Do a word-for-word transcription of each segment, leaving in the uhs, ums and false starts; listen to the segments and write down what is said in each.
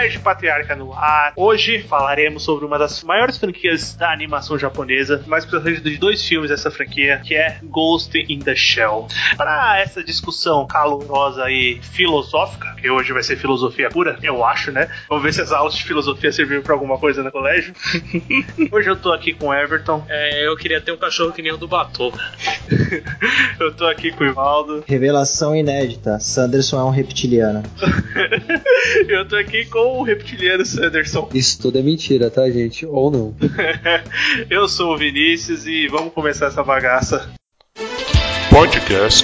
Nerd Patriarca no ar. Hoje falaremos sobre uma das maiores franquias da animação japonesa, mais precisamente de dois filmes dessa franquia, que é Ghost in the Shell. Para essa discussão calorosa e filosófica, que hoje vai ser filosofia pura, eu acho, né? Vamos ver se as aulas de filosofia serviram para alguma coisa no colégio. Hoje eu tô aqui com o Everton. É, eu queria ter um cachorro que nem o do Batou. Eu tô aqui com o Ivaldo. Revelação inédita: Sanderson é um reptiliano. Eu tô aqui com o reptiliano Sanderson. Isso tudo é mentira, tá, gente? Ou não. Eu sou o Vinícius e vamos começar essa bagaça. Podcast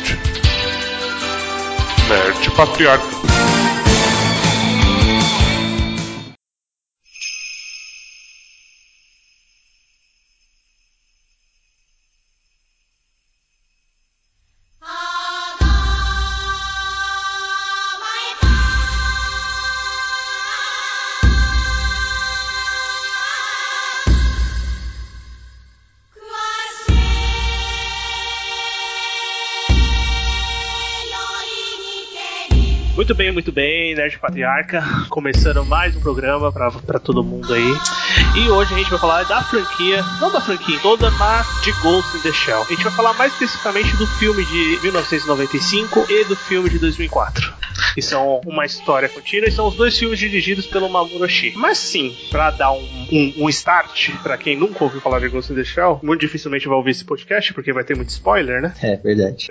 Nerd Patriarca. Muito bem, muito bem, Nerd Patriarca, começando mais um programa pra, pra todo mundo aí. E hoje a gente vai falar da franquia, não da franquia toda, mas de Ghost in the Shell. A gente vai falar mais especificamente do filme de mil novecentos e noventa e cinco e do filme de dois mil e quatro. Que são uma história contínua e são os dois filmes dirigidos pelo Mamoru Oshii. Mas sim, pra dar um, um, um start pra quem nunca ouviu falar de Ghost in the Shell, muito dificilmente vai ouvir esse podcast, porque vai ter muito spoiler, né? É, verdade.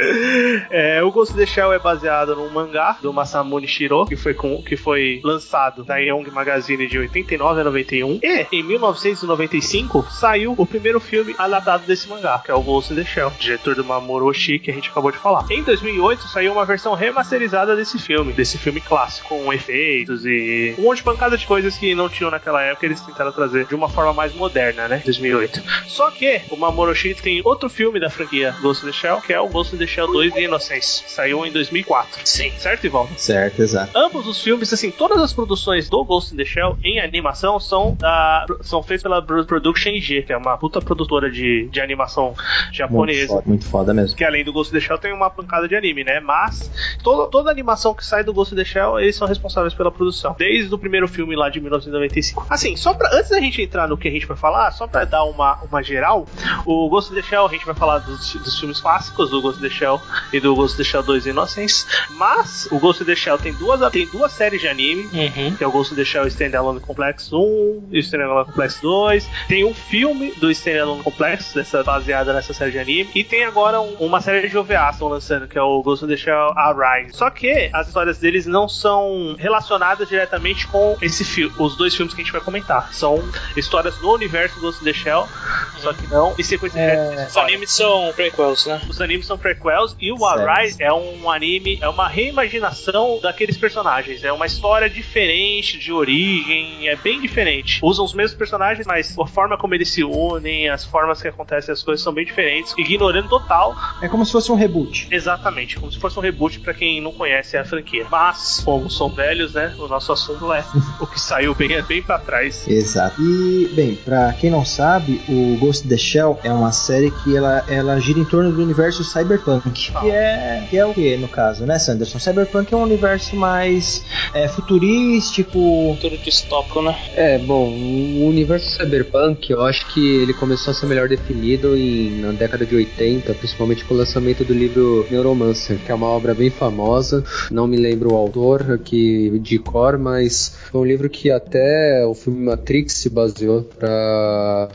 É, o Ghost in the Shell é baseado num mangá do Masamune Shirow, que foi, com, que foi lançado na Young Magazine de oitenta e nove a noventa e um. E em mil novecentos e noventa e cinco saiu o primeiro filme adaptado desse mangá, que é o Ghost in the Shell, diretor do Mamoru Oshii, que a gente acabou de falar. Em dois mil e oito saiu uma versão remasterizada desse filme, desse filme clássico, com efeitos e um monte de pancada de coisas que não tinham naquela época, eles tentaram trazer de uma forma mais moderna, né? dois mil e oito. Só que o Mamoru Oshii tem outro filme da franquia Ghost in the Shell, que é o Ghost in the Shell dois The Innocence. Saiu em dois mil e quatro. Sim. Certo, Ivaldo? Certo, exato. Ambos os filmes, assim, todas as produções do Ghost in the Shell em animação são, da, são feitas pela Production I G, que é uma puta produtora de, de animação japonesa. Muito foda, muito foda mesmo. Que além do Ghost in the Shell tem uma pancada de anime, né? Mas toda, toda animação que sai do Ghost in the Shell, eles são responsáveis pela produção. Desde o primeiro filme lá de mil novecentos e noventa e cinco. Assim, só pra, antes da gente entrar no que a gente vai falar, só pra dar uma, uma geral, o Ghost in the Shell, a gente vai falar dos, dos filmes clássicos do Ghost in the Shell e do Ghost in the Shell dois The Innocence. Mas o Ghost in the Shell tem duas, tem duas séries de anime, uhum. Que é o Ghost in the Shell Standalone Complex um e o Standalone Complex dois. Tem um filme do Standalone Complex, dessa, baseada nessa série de anime. E tem agora um, uma série de O V As que estão lançando, que é o Ghost in the Shell Arise. Só que as histórias deles não são relacionadas diretamente com esse filme, os dois filmes que a gente vai comentar. São histórias no universo Ghost in the Shell, uhum. Só que não em sequência é... de Os animes são prequels, né? Os animes são prequels e o Arise é um anime, é uma reimaginação daqueles personagens. É uma história diferente de origem, é bem diferente. Usam os mesmos personagens, mas a forma como eles se unem, as formas que acontecem as coisas são bem diferentes, ignorando total. É como se fosse um reboot. Exatamente, como se fosse um reboot pra quem não conhece a franquia. Mas, como são velhos, né, o nosso assunto é o que saiu bem, bem pra trás. Exato. E, bem, pra quem não sabe, o Ghost in the Shell é uma série que ela, ela gira em torno do universo cyberpunk. Ah. Que é, que é o que, no caso, né, Sanderson? Cyberpunk é um universo mais é, futurístico. Futuro distópico, né? É, bom, o universo cyberpunk, eu acho que ele começou a ser melhor definido em, na década de oitenta, principalmente com o lançamento do livro Neuromancer, que é uma obra bem famosa. Não me lembro o autor aqui de cor, mas foi um livro que até o filme Matrix se baseou para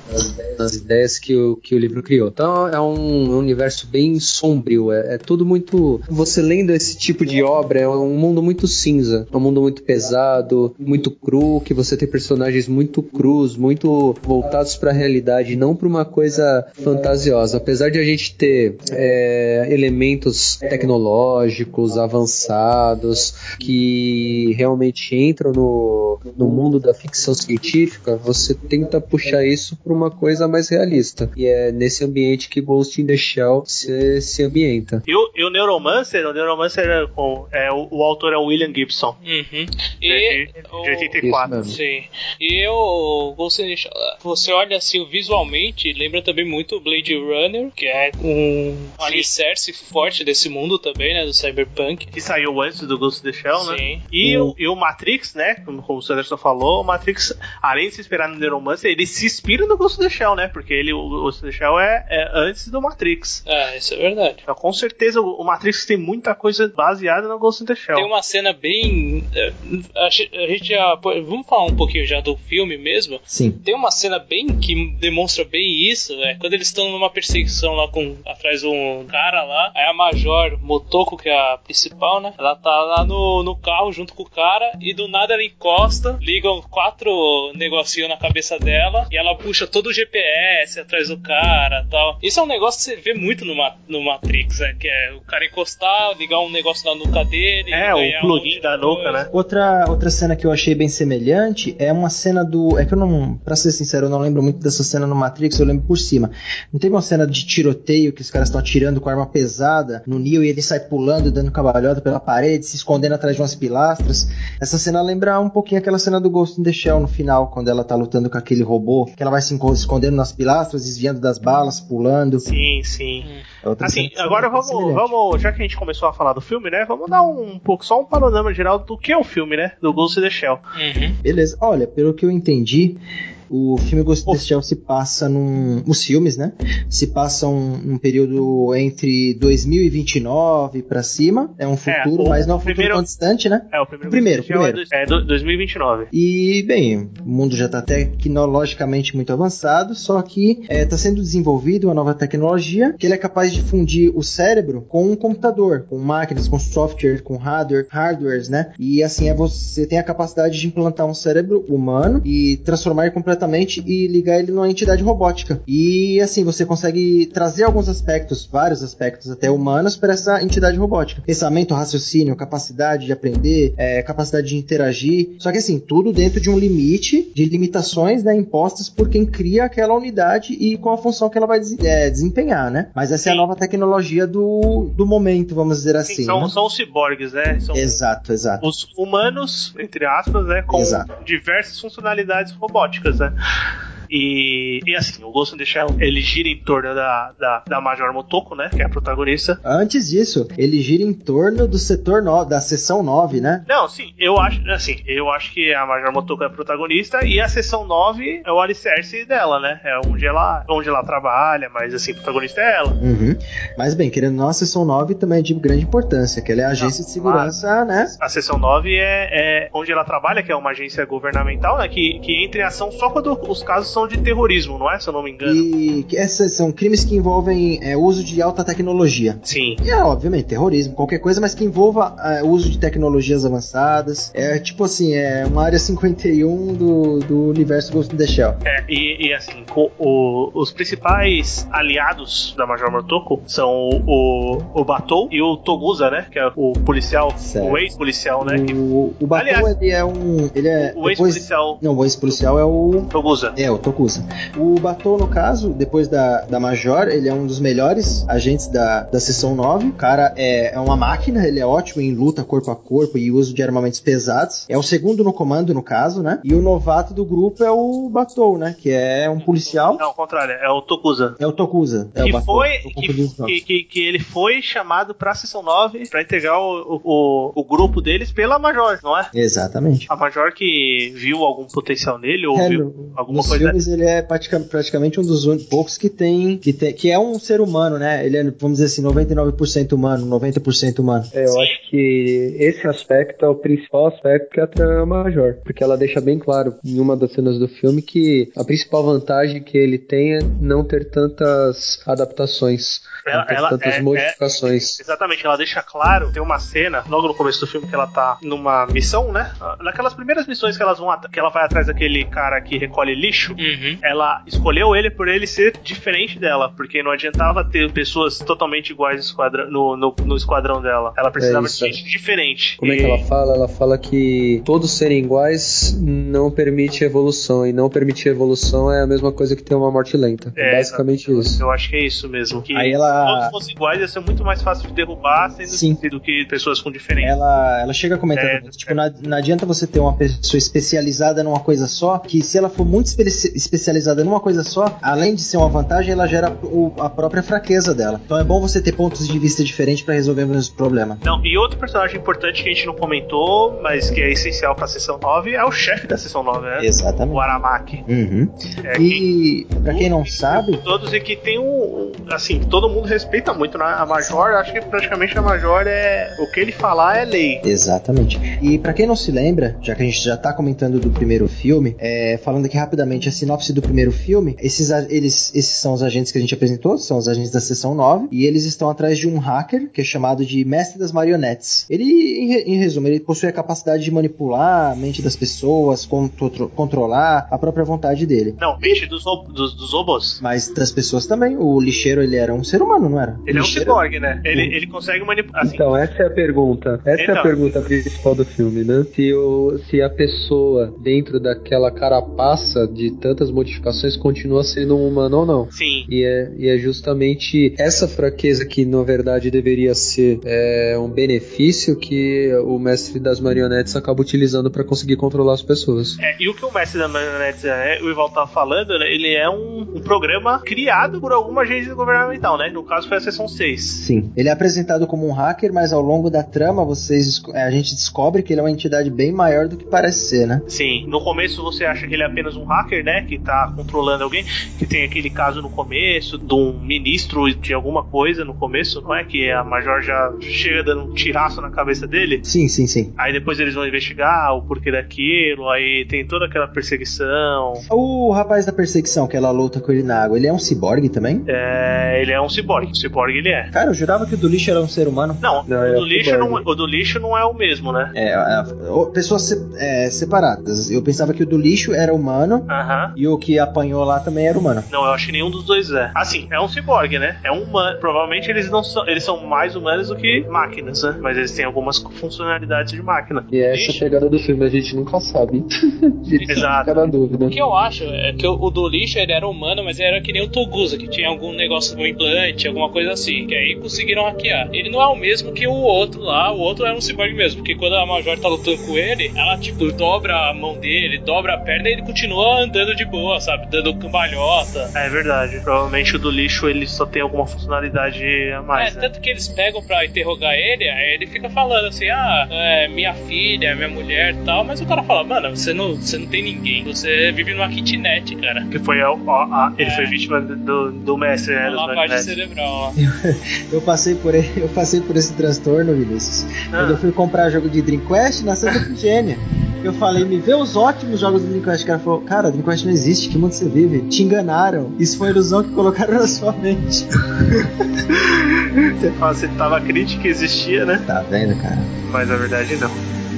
nas ideias que o, que o livro criou. Então é um, um universo bem sombrio, é, é tudo muito... Você lendo esse tipo de obra, é um mundo muito cinza, é um mundo muito pesado, muito cru, que você tem personagens muito crus, muito voltados para a realidade, não para uma coisa fantasiosa. Apesar de a gente ter é, elementos tecnológicos, avançados, que realmente entram no, no mundo da ficção científica, você tenta puxar isso para uma coisa mais realista. E é nesse ambiente que Ghost in the Shell se, se ambienta. E o, e o Neuromancer, o Neuromancer é, é, o, o autor é o William Gibson. Uhum. E de, de oitenta e quatro. Sim. E o Ghost in the Shell, você olha assim visualmente, lembra também muito Blade Runner, que é um alicerce forte desse mundo também, né? do Cyberpunk. Que saiu antes do Ghost in the Shell, Sim. né? E, o... o, e o Matrix, né? Como, como o Sanderson falou, o Matrix, além de se inspirar no Neuromancer, ele se inspira no Ghost in the Shell, né? Porque ele, o Ghost in the Shell é, é antes do Matrix. É, isso é verdade. Então, com certeza, o, o Matrix tem muita coisa baseada no Ghost in the Shell. Tem uma cena bem... A gente já... Vamos falar um pouquinho já do filme mesmo? Sim. Tem uma cena bem que demonstra bem isso, é quando eles estão numa perseguição lá com... atrás de um cara lá, aí a Major Motoko, que é a principal, né? Ela tá lá no, no carro junto com o cara e do nada ela encosta, ligam quatro negocinhos na cabeça dela e ela puxa todo o G P S atrás do cara e tal. Isso é um negócio que você vê muito no, no Matrix, né? Que é o cara encostar, ligar um negócio na nuca dele. É, o plugin um da nuca, né? Outra, outra cena que eu achei bem semelhante é uma cena do... É que eu não... Pra ser sincero, eu não lembro muito dessa cena no Matrix, eu lembro por cima. Não teve uma cena de tiroteio que os caras estão atirando com arma pesada no Neo e ele sai pulando, dando cabalhota pela parede, se escondendo atrás de umas pilastras. Essa cena lembra um pouquinho aquela cena do Ghost in the Shell no final, quando ela tá lutando com aquele robô, que ela vai se escondendo nas pilastras, desviando das balas, pulando. Sim, sim. É outra assim, cena agora vamos, vamos, já que a gente começou a falar do filme, né, vamos dar um, um pouco, só um panorama geral do que é o filme, né, do Ghost in the Shell. Uhum. Beleza. Olha, pelo que eu entendi, o filme Ghost in the Shell se passa num... Os filmes, né? Se passam num período entre dois mil e vinte e nove pra cima. É um futuro, é, mas não é um futuro primeiro, tão distante, né? É, o primeiro. O primeiro, primeiro. É, do, é dois mil e vinte e nove. E, bem, o mundo já tá tecnologicamente muito avançado, só que é, tá sendo desenvolvida uma nova tecnologia que ele é capaz de fundir o cérebro com um computador, com máquinas, com software, com hardware, hardwares, né? E assim, é, você tem a capacidade de implantar um cérebro humano e transformar ele completamente e ligar ele numa entidade robótica. E assim, você consegue trazer alguns aspectos, vários aspectos até humanos para essa entidade robótica. Pensamento, raciocínio, capacidade de aprender, é, capacidade de interagir. Só que assim, tudo dentro de um limite de limitações, né, impostas por quem cria aquela unidade e com a função que ela vai des- é, desempenhar, né? Mas essa Sim. é a nova tecnologia do, do momento, vamos dizer assim. Sim, são, né? são os ciborgues, né? São exato, exato. Os humanos, entre aspas, né? Com exato. diversas funcionalidades robóticas, né? E, e assim, o Ghost in the Shell, ele gira em torno da, da, da Major Motoko, né, que é a protagonista. Antes disso, ele gira em torno do setor nove, da seção nove, né? Não, sim, eu acho, assim, eu acho que a Major Motoko é a protagonista e a seção nove é o alicerce dela, né, é onde ela, onde ela trabalha, mas assim, a protagonista é ela. Uhum. Mas bem, querendo ou não, a seção nove também é de grande importância, que ela é a agência não, de segurança, né? A seção nove é, é onde ela trabalha, que é uma agência governamental, né, que, que entra em ação só quando os casos são de terrorismo, não é? Se eu não me engano. E esses são crimes que envolvem é, uso de alta tecnologia. Sim. E é, obviamente, terrorismo, qualquer coisa, mas que envolva é, uso de tecnologias avançadas. É tipo assim, é uma área cinquenta e um do, do universo Ghost in the Shell. É, e, e assim, o, o, os principais aliados da Major Motoko são o, o, o Batou e o Togusa, né? Que é o policial, certo. O ex-policial, né? O, o Batou, Aliás, ele é um... Ele é, o depois, ex-policial... Não, o ex-policial é o... Togusa. É, o Togusa. O Batou, no caso, depois da, da Major, ele é um dos melhores agentes da, da seção nove. O cara é, é uma máquina, ele é ótimo em luta corpo a corpo e uso de armamentos pesados. É o segundo no comando, no caso, né? E o novato do grupo é o Batou, né? Que é um policial. Não, ao contrário, é o Tokusa. É o Tokusa. É que, o Batou, foi, que, que, que, que ele foi chamado pra seção nove pra integrar o, o, o grupo deles pela Major, não é? Exatamente. A Major que viu algum potencial nele ou é, viu no, alguma nos coisa... Filmes, ele é praticamente um dos poucos que tem, que tem, que é um ser humano, né? Ele é, vamos dizer assim, noventa e nove por cento humano, noventa por cento humano. É, eu acho que esse aspecto é o principal aspecto que atrai a Major, porque ela deixa bem claro em uma das cenas do filme que a principal vantagem que ele tem é não ter tantas adaptações, ela, não ter ela tantas é, modificações. É, exatamente, ela deixa claro, tem uma cena logo no começo do filme que ela tá numa missão, né? Naquelas primeiras missões que, elas vão, que ela vai atrás daquele cara que recolhe lixo, uhum. ela escolheu ele por ele ser diferente dela, porque não adiantava ter pessoas totalmente iguais no esquadrão, no, no, no esquadrão dela. Ela precisava é de gente diferente. Como e... é que ela fala? Ela fala que todos serem iguais não permite evolução, e não permitir evolução é a mesma coisa que ter uma morte lenta. É, basicamente eu, isso. Eu acho que é isso mesmo. Que... Aí ela ela... Se todos fossem iguais, ia ser muito mais fácil de derrubar sendo Sim. do que pessoas com diferença. Ela, ela chega a comentar, É, tipo, não, não adianta você ter uma pessoa especializada numa coisa só, que se ela for muito espe- especializada numa coisa só, além de ser uma vantagem, ela gera o, a própria fraqueza dela. Então é bom você ter pontos de vista diferentes pra resolver o mesmo problema. Não, e outro personagem importante que a gente não comentou, mas que é essencial pra sessão nove, é o chefe da sessão nove, né? Exatamente. O Aramaki. Uhum. É, E pra quem não sabe... Todos e que tem um, um... Assim, todo mundo respeita muito, né? A Major, acho que praticamente a Major é... O que ele falar é lei. Exatamente. E pra quem não se lembra, já que a gente já tá comentando do primeiro filme, é, falando aqui rapidamente a sinopse do primeiro filme, esses, eles, esses são os agentes que a gente apresentou, são os agentes da Seção nove, e eles estão atrás de um hacker, que é chamado de Mestre das Marionetes. Ele, em, em resumo, ele possui a capacidade de manipular a mente das pessoas, contro- controlar a própria vontade dele. Não, mente dos, ro- dos, dos robôs. Mas das pessoas também. O lixeiro, ele era um ser humano, não era? Ele o é um lixeiro... ciborgue, né? Ele, ele consegue manipular. Assim, Então, essa é a pergunta. Essa Então. é a pergunta principal do filme, né? Se, o, se a pessoa, dentro daquela carapaça de tantas modificações, continua sendo um humano ou não. sim. E é, e é justamente essa fraqueza que, na verdade, deveria ser é, um benefício que o mestre das marionetes acaba utilizando para conseguir controlar as pessoas. É, e o que o Mestre da Marionetes, é, o Ival tava falando, né, ele é um, um programa criado por alguma agência governamental, né? No caso foi a Seção seis. Sim. Ele é apresentado como um hacker, mas ao longo da trama vocês, a gente descobre que ele é uma entidade bem maior do que parece ser, né? Sim, no começo você acha que ele é apenas um hacker, né? Que tá controlando alguém. Que tem aquele caso no começo de um ministro de alguma coisa no começo, não é? Que a Major já chega dando um tiraço na cabeça dele. Sim, sim, sim. Aí depois eles vão investigar o porquê daquilo. Aí tem toda aquela perseguição. O rapaz da perseguição, que ela luta com ele na água, ele é um ciborgue também? É, ele é um ciborgue. O ciborgue ele é. Cara, eu jurava que o do lixo era um ser humano. Não, Não, o, é do um lixo ciborgue. não, o do lixo não é o mesmo, né? É, é, o- pessoas se- é, separadas. Eu pensava que o do lixo era humano Aham. e o que apanhou lá também era humano. Não, eu acho que nenhum dos dois é. Assim, é um ciborgue, né? É um humano. Provavelmente eles não são. Eles são mais humanos do que máquinas, né? Mas eles têm algumas funcionalidades de máquina. E essa Ixi. pegada do filme a gente nunca sabe. A gente Exato. fica na dúvida. O que eu acho é que o, o do lixo ele era humano, mas ele era que nem o Togusa, que tinha algum negócio, um implante, alguma coisa assim. Que aí conseguiram hackear. Ele não é o mesmo que o outro lá, o outro é um ciborgue mesmo. Porque quando a Major tá lutando com ele, ela tipo dobra a mão dele, dobra a perna e ele continua andando de boa, sabe? Dando cambalhota. É verdade. Provavelmente o do lixo ele só tem alguma funcionalidade a mais, É, né? tanto que eles pegam pra interrogar ele, aí ele fica falando assim, ah, é minha filha, minha mulher e tal, mas o cara fala, mano, você não, você não tem ninguém, você vive numa kitnet, cara. Que foi a, a- a- ele É. foi vítima do, do mestre, né? Uma Dos lavagem marionetes. cerebral, ó. Eu passei por ele, eu passei por esse transtorno, Vinícius. Ah. Quando eu fui comprar jogo de Dreamcast na Santa Efigênia. Eu falei, me vê os ótimos jogos do Dreamcast. O cara falou, cara, Dreamcast não existe, que mundo você vive? Te enganaram. Isso foi uma ilusão que colocaram na sua mente. Você fala, você tava crítica que existia, né? Tá vendo, cara? Mas na verdade não.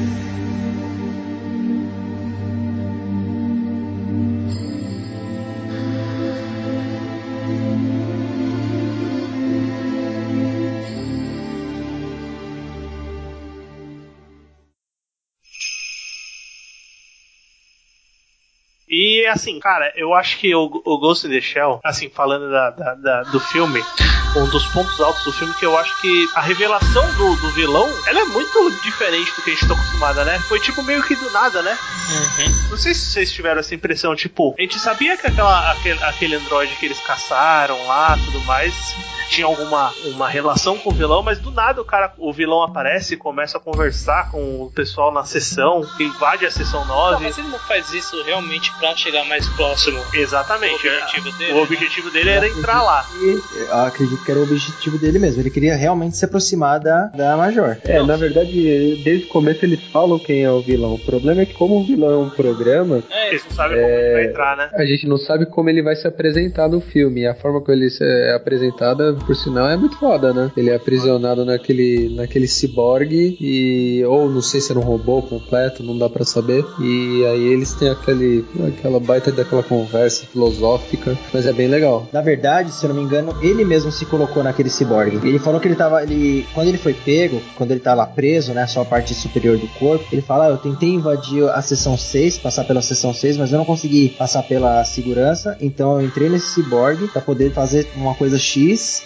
E assim, cara, eu acho que o, o Ghost in the Shell, assim, falando da, da- da- do filme, um dos pontos altos do filme, que eu acho que a revelação do, do vilão, ela é muito diferente do que a gente tá acostumada, né? Foi tipo meio que do nada, né? Não sei se vocês tiveram essa impressão, tipo, a gente sabia que aquela, aquele, aquele androide que eles caçaram lá, tudo mais, tinha alguma uma relação com o vilão, mas do nada o cara, o vilão aparece e começa a conversar com o pessoal na sessão, invade a sessão Não, nove. mas ele não faz isso realmente pra chegar mais próximo. Exatamente. O objetivo dele, O né? objetivo dele era entrar lá. E eu acredito que era o objetivo dele mesmo. Ele queria realmente se aproximar da, da Major. É, na verdade, desde o começo eles falam quem é o vilão. O problema é que como o vilão é um programa, É, Eles não sabem como ele vai entrar, né? a gente não sabe como ele vai se apresentar no filme. E a forma como ele é apresentada, por sinal, é muito foda, né? Ele é aprisionado naquele, naquele ciborgue e... Ou não sei se era um robô completo, não dá pra saber. E aí eles têm aquele, aquela baita daquela conversa filosófica, mas é bem legal. Na verdade, se eu não me engano, ele mesmo se colocou naquele ciborgue. Ele falou que ele tava. Ele, quando ele foi pego, quando ele tá lá preso, né? Só a parte superior do corpo, ele fala: ah, eu tentei invadir a seção seis, passar pela seção seis, mas eu não consegui passar pela segurança. Então eu entrei nesse ciborgue pra poder fazer uma coisa X.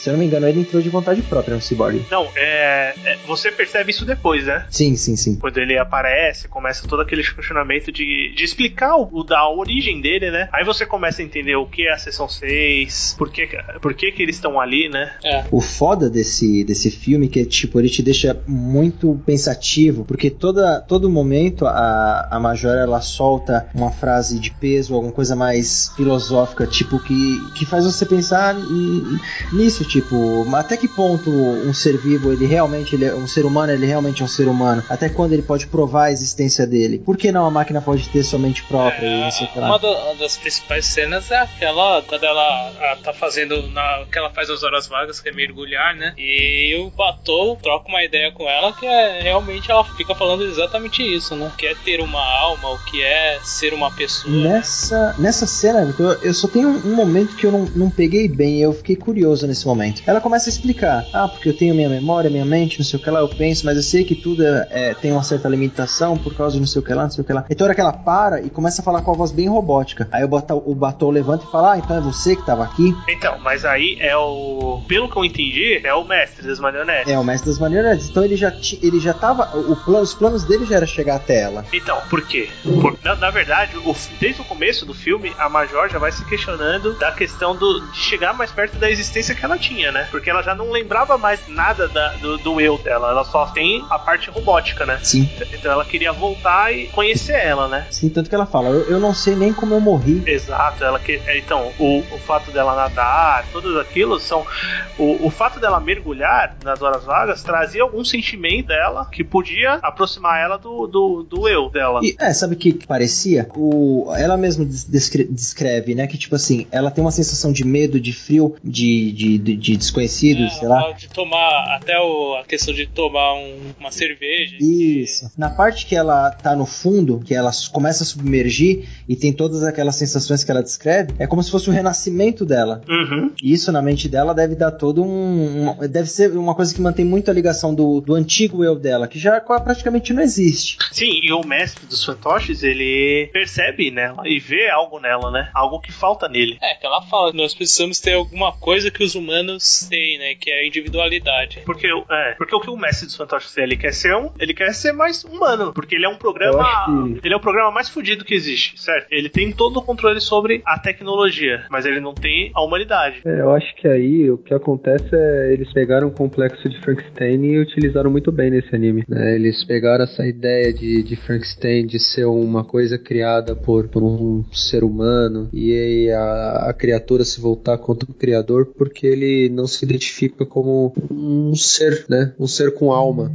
Se eu não me engano, ele entrou de vontade própria no Cyborg. Não, é, é, você percebe isso depois, né? Sim, sim, sim. Quando ele aparece, começa todo aquele questionamento de, de explicar o, o da origem dele, né? Aí você começa a entender o que é a Seção seis, por que, por que, que eles estão ali, né? É. O foda desse, desse filme que é, tipo, ele te deixa muito pensativo, porque toda, todo momento a, a Major, ela solta uma frase de peso, alguma coisa mais filosófica, tipo, que, que faz você pensar n- nisso, tipo, até que ponto um ser vivo, ele realmente, ele é um ser humano, ele realmente é um ser humano? Até quando ele pode provar a existência dele? Por que não a máquina pode ter sua mente própria? É, e não sei o que lá? uma da- das principais cenas é aquela quando ela a, tá fazendo na, que ela faz nas horas vagas, que é mergulhar, né? E o Batou troca uma ideia com ela que é realmente ela fica falando exatamente isso, né? Que é ter uma alma, o que é ser uma pessoa. Nessa, né? nessa cena, eu, eu só tenho um, um momento que eu não, não peguei bem, eu fiquei curioso nesse momento. Ela começa a explicar, ah, porque eu tenho minha memória, minha mente, não sei o que lá, eu penso, mas eu sei que tudo é, é, tem uma certa limitação por causa de não sei o que lá, não sei o que lá. Então, a hora que ela para e começa a falar com a voz bem robótica, aí o Batou, o Batou levanta e fala, ah, então é você que tava aqui? Então, mas aí é o... Pelo que eu entendi, é o mestre das marionetes. É, o mestre das marionetes. Então ele já, ti, ele já tava... O plano, os planos dele já era chegar até ela. Então, por quê? Por, na, na verdade, o, desde o começo do filme, a Major já vai se questionando da questão do, de chegar mais perto da existência que ela tinha, né? Porque ela já não lembrava mais nada da, do, do eu dela. Ela só tem a parte robótica, né? Sim. Então ela queria voltar e conhecer ela, né? Sim, tanto que ela fala, eu, eu não sei nem como eu morri. Exato, ela que, então, o, o fato dela nadar, tudo aquilo são... O, o fato dela mergulhar nas horas vagas trazia algum sentimento dela que podia aproximar ela do, do, do eu dela. E, é, sabe o que, que parecia? O, ela mesma descreve, descreve, né, que tipo assim, ela tem uma sensação de medo, de frio, de, de, de, de desconhecido, É, sei lá. de tomar, até o, a questão de tomar um, uma cerveja. Isso. Que... Na parte que ela tá no fundo, que ela começa a submergir e tem todas aquelas sensações que ela descreve, é como se fosse o renascimento dela. Uhum. E isso na mente dela deve dar todo um... um deve ser uma coisa que mantém muito a ligação do, do antigo eu dela, que já praticamente não existe. Sim, e o mestre dos fantoches, ele percebe nela e vê algo nela, né? Algo que falta nele. É, que ela fala que nós precisamos ter alguma coisa que os humanos têm, né? Que é a individualidade. Porque, é, porque o que o mestre dos fantoches tem? Ele quer ser um, ele quer ser mais humano, porque ele é um programa, que... ele é o programa mais fodido que existe, certo? Ele tem todo o controle sobre a tecnologia, mas ele não tem a humanidade. É, eu acho que aí o que acontece é eles pegaram o complexo de Frankenstein e utilizaram muito bem nesse anime. É, eles pegaram essa ideia de, de Frankenstein de ser uma coisa criada por, por um ser humano e a, a criatura se voltar contra o criador porque ele não se identifica como um ser, né? Um ser com alma.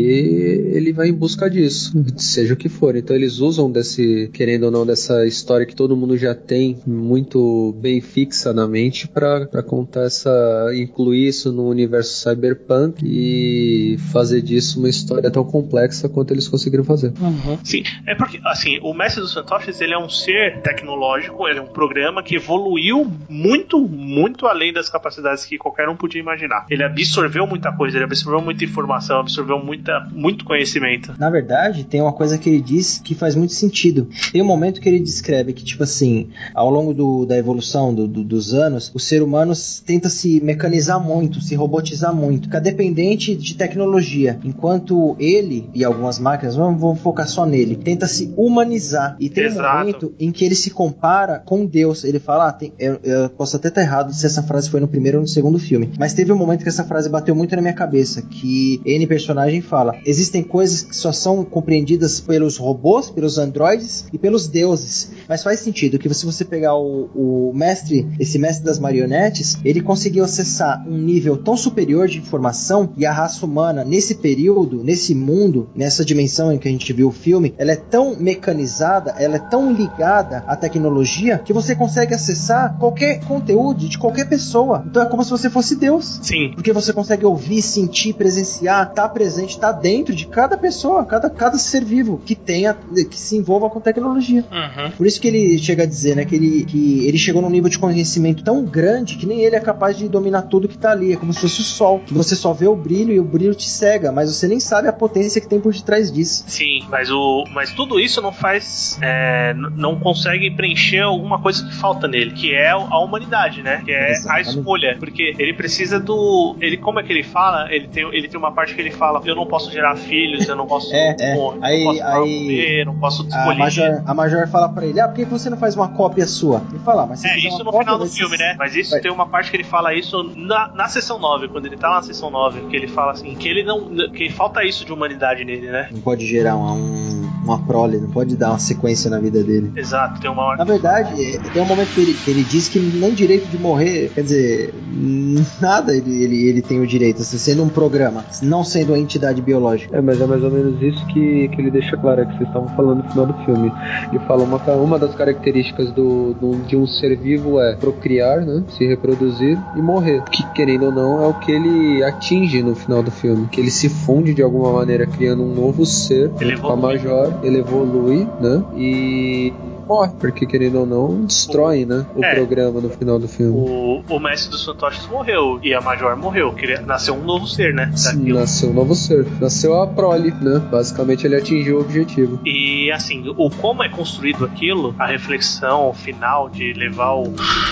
E ele vai em busca disso, seja o que for. Então eles usam desse, querendo ou não, dessa história que todo mundo já tem muito bem fixa na mente para contar essa, incluir isso no universo cyberpunk e fazer disso uma história tão complexa quanto eles conseguiram fazer. Uhum. Sim, é porque, assim, o Mestre dos Fantoches, ele é um ser tecnológico, ele é um programa que evoluiu muito, muito além das capacidades que qualquer um podia imaginar. Ele absorveu muita coisa, ele absorveu muita informação, absorveu muita, muito conhecimento. Na verdade, tem uma coisa que ele diz que faz muito sentido. Tem um momento que ele descreve que, tipo assim, ao longo do, da evolução do, do, dos anos, o ser humano tenta se mecanizar muito, se robotizar muito, ficar dependente de tecnologia, enquanto ele e algumas máquinas, vamos, vamos focar só nele, tenta se humanizar. E tem Exato. um momento em que ele se compara com Deus. Ele fala, ah, tem, eu, eu posso até estar errado se essa frase foi no primeiro ou no segundo filme, mas teve um momento que essa frase bateu muito na minha cabeça, que N personagem fala, existem coisas que só são compreendidas pelos robôs, pelos androides e pelos deuses, mas faz sentido que se você pegar o, o mestre, esse mestre das marionetes, ele conseguiu acessar um nível tão superior de informação, e a raça humana nesse período, nesse mundo, nessa dimensão em que a gente viu o filme, ela é tão mecanizada, ela é tão ligada à tecnologia, que você consegue acessar qualquer conteúdo de qualquer pessoa. Então é como se você fosse Deus. Sim. Porque você consegue ouvir, sentir, presenciar, estar tá presente, estar tá dentro de cada pessoa, cada, cada ser vivo que tenha, que se envolva com tecnologia. Uhum. Por isso que ele chega a dizer, né, que ele, que ele chegou num nível de conhecimento tão grande que nem ele é capaz de dominar tudo que tá ali. É como se fosse o sol, que você só vê o brilho e o brilho te cega, mas você nem sabe a potência que tem por detrás disso. Sim, mas, o, mas tudo isso não faz, é, n- não consegue preencher alguma coisa que falta nele, que é a humanidade, né? Que é Exatamente. a escolha. Porque porque ele precisa do... Ele, como é que ele fala? Ele tem, ele tem uma parte que ele fala, eu não posso gerar filhos, eu não posso... É, é. Pô, Aí, não posso aí não posso a escolher. Major, a Major fala pra ele, ah, por que você não faz uma cópia sua? Ele fala, mas se É, fizer isso uma no cópia, final do vai filme, ser... né? Mas isso vai... tem uma parte que ele fala isso na, na sessão nove, quando ele tá na sessão nove, que ele fala assim, que ele não... que falta isso de humanidade nele, né? Não pode gerar uma, um, uma prole, não pode dar uma sequência na vida dele. Exato, tem uma hora... Na verdade, tem um momento que ele, que ele diz que nem direito de morrer, quer dizer, nada ele, ele, ele tem o direito, assim, sendo um programa, não sendo uma entidade biológica. É, mas é mais ou menos isso que, que ele deixa claro, é que vocês estavam falando no final do filme. Ele fala, uma, uma das características do, do, de um ser vivo é procriar, né, se reproduzir e morrer, que querendo ou não é o que ele atinge no final do filme, que ele se funde de alguma maneira criando um novo ser, junto com a Major, ele evolui, né, e morre, porque querendo ou não, destrói, né, o é, programa no final do filme. O, o mestre dos fantoches morreu e a Major morreu, que ele, nasceu um novo ser, né? Daquilo. Nasceu um novo ser, nasceu a prole, né? Basicamente ele atingiu o objetivo. E assim, o como é construído aquilo, a reflexão final de levar o,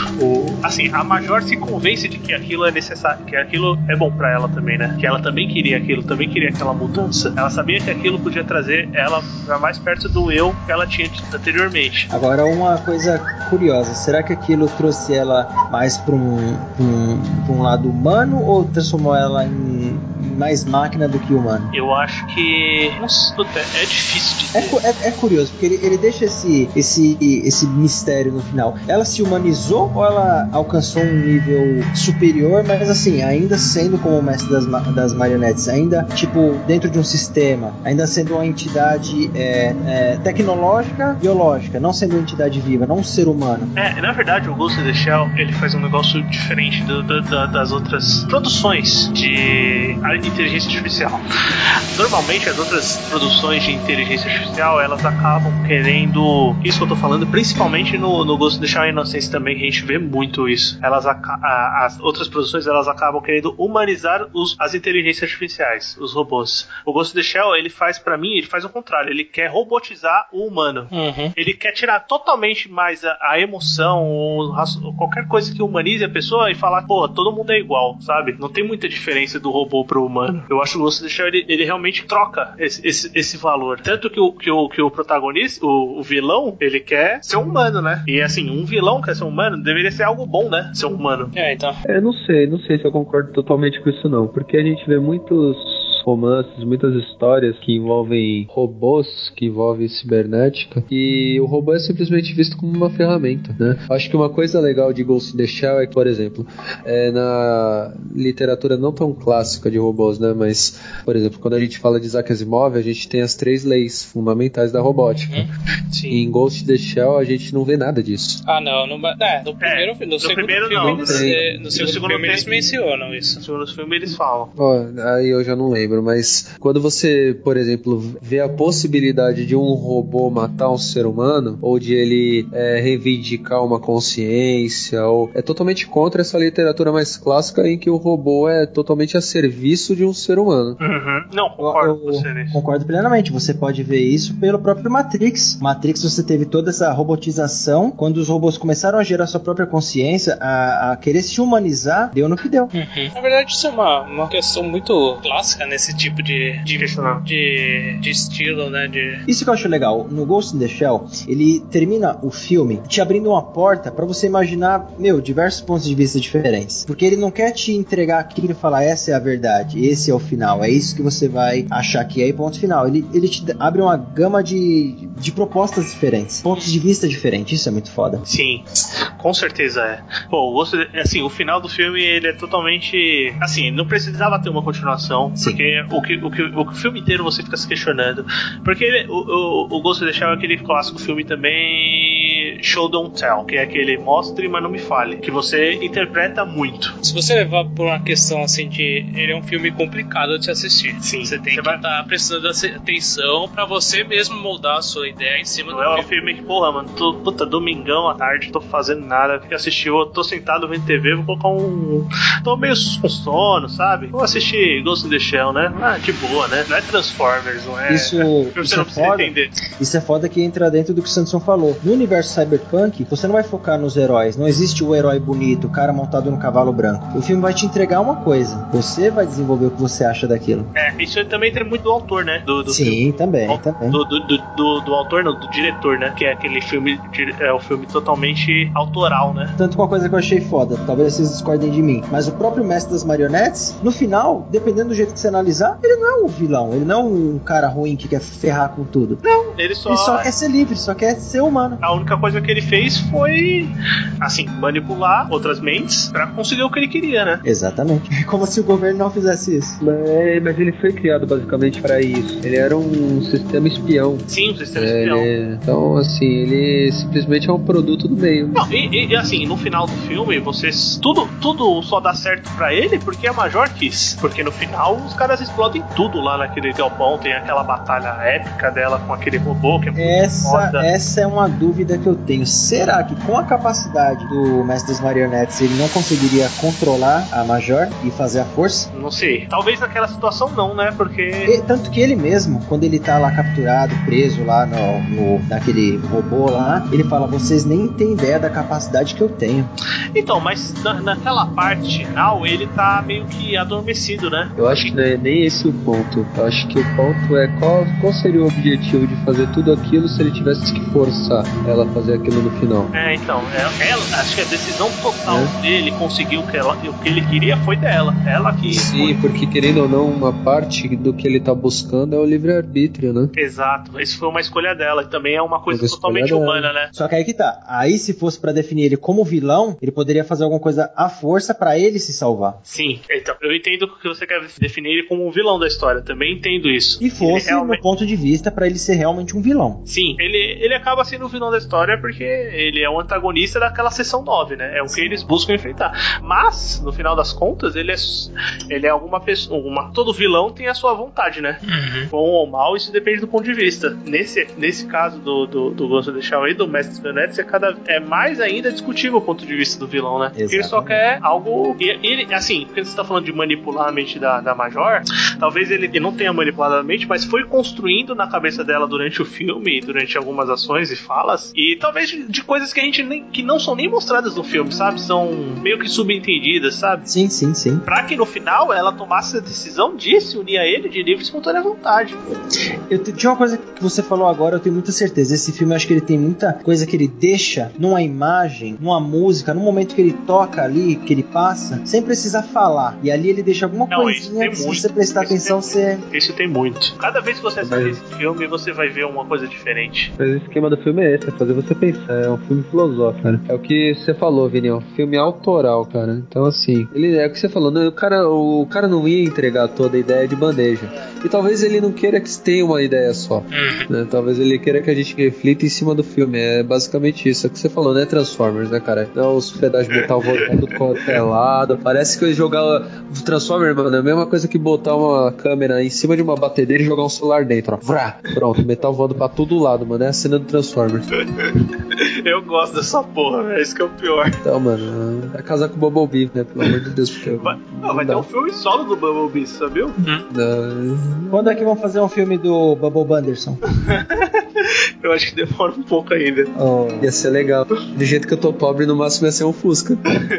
o assim, a Major se convence de que aquilo é necessário, que aquilo é bom pra ela também, né? Que ela também queria aquilo, também queria aquela mudança. Ela sabia que aquilo podia trazer ela pra mais perto do eu que ela tinha anteriormente. Agora, uma coisa curiosa, será que aquilo trouxe ela mais para um, um, um lado humano ou transformou ela em mais máquina do que humano? Eu acho que... Nossa, puta, é difícil de dizer. É, é, é curioso, porque ele, ele deixa esse, esse, esse mistério no final. Ela se humanizou ou ela alcançou um nível superior, mas assim, ainda sendo como o mestre das, das marionetes, ainda, tipo, dentro de um sistema, ainda sendo uma entidade é, é, tecnológica, biológica, não sendo uma entidade viva, não um ser humano. É, na verdade, o Ghost in the Shell, ele faz um negócio diferente do, do, do, das outras produções de inteligência artificial. Normalmente, as outras produções de inteligência artificial, elas acabam querendo... Isso que eu tô falando, principalmente no, no Ghost in the Shell Innocence também, que a gente vê muito isso. Elas, a, as outras produções, elas acabam querendo humanizar os, as inteligências artificiais, os robôs. O Ghost in the Shell, ele faz, pra mim, ele faz o contrário. Ele quer robotizar o humano. Uhum. Ele quer tirar totalmente mais a, a emoção ou, ou qualquer coisa que humanize a pessoa e falar, pô, todo mundo é igual, sabe? Não tem muita diferença do robô pro humano. Eu acho que o Ghost in the Shell, ele, ele realmente troca esse, esse, esse valor. Tanto que o, que o, que o protagonista, o, o vilão, ele quer ser um humano, né? E assim, um vilão quer ser um humano, deveria ser algo bom, né? Ser um humano. É, então. É, não sei, não sei se eu concordo totalmente com isso não, porque a gente vê muitos romances, muitas histórias que envolvem robôs, que envolvem cibernética, e o robô é simplesmente visto como uma ferramenta, né? Acho que uma coisa legal de Ghost in the Shell é que, por exemplo, é na literatura não tão clássica de robôs, né? Mas, por exemplo, quando a gente fala de Isaac Asimov, a gente tem as três leis fundamentais da robótica. Uhum. Sim. E em Ghost in the Shell a gente não vê nada disso. Ah, não, no, é, no primeiro, É, no, no segundo primeiro filme, não, eles, né? é, no segundo segundo filme tem- eles mencionam isso. No segundo filme eles falam. Ó, aí eu já não lembro, mas quando você, por exemplo, vê a possibilidade de um robô matar um ser humano, ou de ele é, reivindicar uma consciência, ou é totalmente contra essa literatura mais clássica em que o robô é totalmente a serviço de um ser humano. Uhum. Não, concordo com Eu, você eu nisso. concordo plenamente. Você pode ver isso pelo próprio Matrix. Matrix, você teve toda essa robotização. Quando os robôs começaram a gerar sua própria consciência, a, a querer se humanizar, deu no que deu. Uhum. Na verdade, isso é uma, uma questão muito clássica nesse tipo de, de, de, de estilo, né? De... Isso que eu acho legal. No Ghost in the Shell, ele termina o filme te abrindo uma porta pra você imaginar, meu, diversos pontos de vista diferentes. Porque ele não quer te entregar aquilo e falar, essa é a verdade, esse é o final, é isso que você vai achar que é e ponto final. Ele, ele te abre uma gama de, de propostas diferentes, pontos de vista diferentes. Isso é muito foda. Sim, com certeza é. Pô, o Ghost, assim, o final do filme, ele é totalmente... Assim, não precisava ter uma continuação, Sim. porque o que, o, que, o filme inteiro você fica se questionando. Porque ele, o, o, o Ghost in the Shell é aquele clássico filme também... Show Don't Tell, que é aquele mostre, mas não me fale, que você interpreta muito. Se você levar por uma questão assim de... Ele é um filme complicado de se assistir. Sim. Você tem Você que vai- estar prestando atenção pra você mesmo moldar a sua ideia em cima Não do é um filme. filme que, porra, mano, tô, puta, domingão à tarde, tô fazendo nada, fiquei assistindo, eu tô sentado vendo T V, vou colocar um... Tô meio com sono, sabe? Vou assistir Ghost in the Shell, né? Ah, de boa, né? Não é Transformers, não é... Isso, Você isso não é precisa foda. entender. Isso é foda que entra dentro do que o Sanderson falou. No universo cyberpunk, você não vai focar nos heróis. Não existe o herói bonito, o cara montado no cavalo branco. O filme vai te entregar uma coisa. Você vai desenvolver o que você acha daquilo. É, isso também tem muito do autor, né? Do, do Sim, filme. também, do, também. Do, do, do, do, do autor, não, do diretor, né? Que é aquele filme, é o filme totalmente autoral, né? Tanto uma coisa que eu achei foda, talvez vocês discordem de mim, mas o próprio Mestre das Marionetes, no final, dependendo do jeito que você analisar, ele não é um vilão, ele não é um cara ruim que quer ferrar com tudo. Não, ele só... Ele só quer ser livre, só quer ser humano. A única coisa que ele fez foi, assim, manipular outras mentes pra conseguir o que ele queria, né? Exatamente. Como se o governo não fizesse isso. Mas, mas ele foi criado basicamente pra isso. Ele era um sistema espião. Sim, um sistema É, espião. ele- então, assim, ele simplesmente é um produto do meio. Não, e, e, assim, no final do filme, vocês. Tudo, tudo só dá certo pra ele porque a Major quis. Porque no final os caras explodem tudo lá naquele galpão. Tem aquela batalha épica dela com aquele robô que é muito Essa, foda. essa é uma dúvida que eu tenho. Será que com a capacidade do Mestre das Marionetes ele não conseguiria controlar a Major e fazer a força? Não sei. Talvez naquela situação não, né? Porque. E, tanto que ele mesmo, quando ele tá lá capturado, preso lá no, no, naquele robô lá, ele fala, vocês nem têm ideia da capacidade que eu tenho. Então, mas na, naquela parte final ele tá meio que adormecido, né? Eu acho que não é nem esse o ponto. Eu acho que o ponto é qual, qual seria o objetivo de fazer tudo aquilo se ele tivesse que forçar ela a fazer aquilo no final. É, então, é, ela, acho que a decisão total É. dele conseguir o que, ela, o que ele queria foi dela. Ela que. Sim, porque querendo ou não, uma parte do que ele tá buscando é o livre-arbítrio, né? Exato, isso foi uma escolha dela, e também é uma coisa Uma escolha totalmente dela. humana, né? Só que aí que tá. Aí se fosse pra definir ele como vilão, ele poderia fazer alguma coisa à força pra ele se salvar. Sim, então, eu entendo que você quer definir ele como um vilão da história, também entendo isso. E fosse, Ele realmente- no ponto de vista, pra ele ser realmente um vilão. Sim, ele, ele acaba sendo o vilão da história porque ele é o antagonista daquela sessão nove, né? É o que eles buscam enfrentar. Mas, no final das contas, ele é, ele é alguma pessoa. Uma, todo vilão tem a sua vontade, né? Uhum. Bom ou mal, isso depende do ponto de vista. Nesse, nesse caso do, do, do Ghost of the Shell e do Mestre dos Marionetes, é, cada, é mais ainda discutível o ponto de vista do vilão, né? Porque ele só Exatamente. quer algo. E ele, assim, porque você tá falando de manipular a mente da, da Major, talvez ele, ele não tenha manipulado a mente, mas foi construindo na cabeça dela durante o filme, durante algumas ações e falas, e talvez de, de coisas que a gente nem, que não são nem mostradas no filme, sabe? São meio que subentendidas, sabe? Sim, sim, sim. Pra que no final ela tomasse a decisão de se unir a ele de livre e espontânea vontade. Eu te- tinha uma coisa que você falou agora, eu tenho muita certeza. Esse filme, eu acho que ele tem muita coisa que ele deixa numa imagem, numa música, num momento que ele toca ali, que ele passa, sem precisar falar. E ali ele deixa alguma Não, isso coisinha, tem se muito, você prestar isso atenção, tem você... Isso tem muito. Cada vez que você assiste Mas- esse filme, você vai ver uma coisa diferente. Mas o esquema do filme é esse, é fazer você pensar, é um filme filosófico, cara. É o que você falou, Vini, é um filme autoral, cara. Então, assim, ele é o que você falou, né? o, cara, o cara não ia entregar toda a ideia de bandeja. E talvez ele não queira que tenha uma ideia só. Uhum. Né? Talvez ele queira que a gente reflita em cima do filme. É basicamente isso. É o que você falou, né? Transformers, né, cara? Não, os pedaços de metal voltando tudo quanto é lado. Parece que eu jogar o Transformer, mano, é a mesma coisa que botar uma câmera em cima de uma batedeira e jogar um celular dentro, ó. Vrá! Pronto, metal voando pra todo lado, mano. É a cena do Transformers. Eu gosto dessa porra, velho. Isso que é o pior. Então, mano, vai casar com o Bumblebee, né? Pelo amor de Deus, porque. Vai, não não, vai ter dá. um filme solo do Bumblebee, sabia? Não. Quando é que vão fazer um filme do Bubble Banderson? Eu acho que demora um pouco ainda. Oh. Ia ser legal. Do jeito que eu tô pobre, no máximo ia ser um Fusca.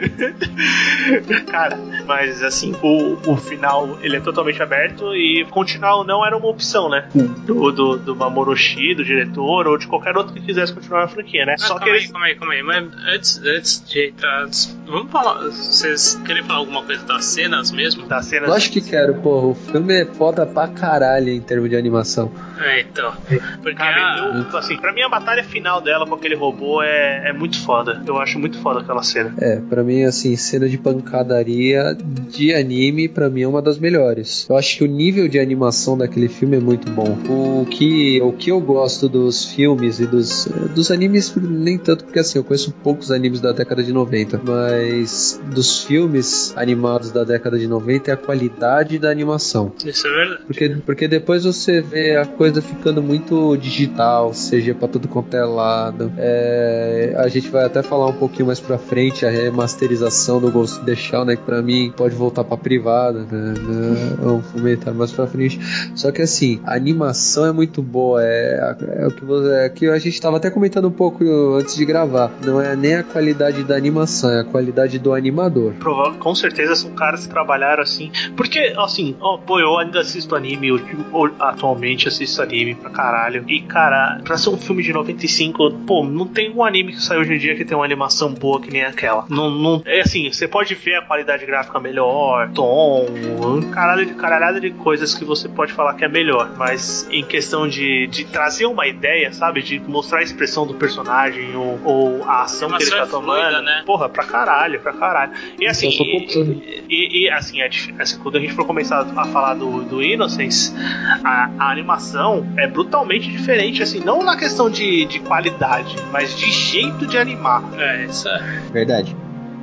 Cara, mas assim, o, o final ele é totalmente aberto e continuar ou não era uma opção, né? Do, do, do Mamoru Oshii, do diretor, ou de qualquer outro que quisesse continuar a franquia, né? Ah, Só calma que aí, eles. calma aí, calma aí. Mas antes, antes de entrar. Vamos falar. Vocês querem falar alguma coisa das cenas mesmo? Das cenas. Lógico que quero, porra. O filme é foda pra caralho em termos de animação. É, então. Porque Cara, a, eu, assim, pra mim a batalha final dela com aquele robô é, é muito foda. Eu acho muito foda aquela cena. É, pra mim, assim, cena de pancadaria de anime, pra mim é uma das melhores. Eu acho que o nível de animação daquele filme é muito bom. O que, o que eu gosto dos filmes e dos, dos animes, nem tanto, porque assim, eu conheço poucos animes da década de noventa, mas dos filmes animados da década de noventa é a qualidade da animação. isso é verdade. Porque, porque depois você vê a coisa ficando muito digital, C G pra tudo quanto é lado. É, a gente vai até falar um pouquinho mais pra frente a remasterização do Ghost in the Shell, né? Que pra mim pode voltar pra privada, né? Vamos comentar mais pra frente. Só que assim, a animação é muito boa. É, é o que, você, é que a gente tava até comentando um pouco antes de gravar. Não é nem a qualidade da animação, é a qualidade do animador. Prova- com certeza são caras que trabalharam assim. Porque, assim, ó, pô, eu ainda assisto anime, eu, eu atualmente assisto anime pra caralho. E, cara, pra ser um filme de noventa e cinco, pô, não tem um anime que sai hoje em dia que tem uma animação boa que nem aquela. Não, não, é assim, você pode ver a qualidade gráfica melhor, tom, um caralho de caralhada de coisas que você pode falar que é melhor. Mas em questão de, de trazer uma ideia, sabe? De mostrar a expressão do personagem ou, ou a ação que ele tá é tomando. fluida, né? Porra, pra caralho, pra caralho. E assim, Eu sou e, e, e, e, assim, é, assim, quando a gente for começar a falar do, do Innocence, a, a animação é brutalmente diferente, assim, não na questão de, de qualidade, mas de jeito de animar. É, isso é. Verdade.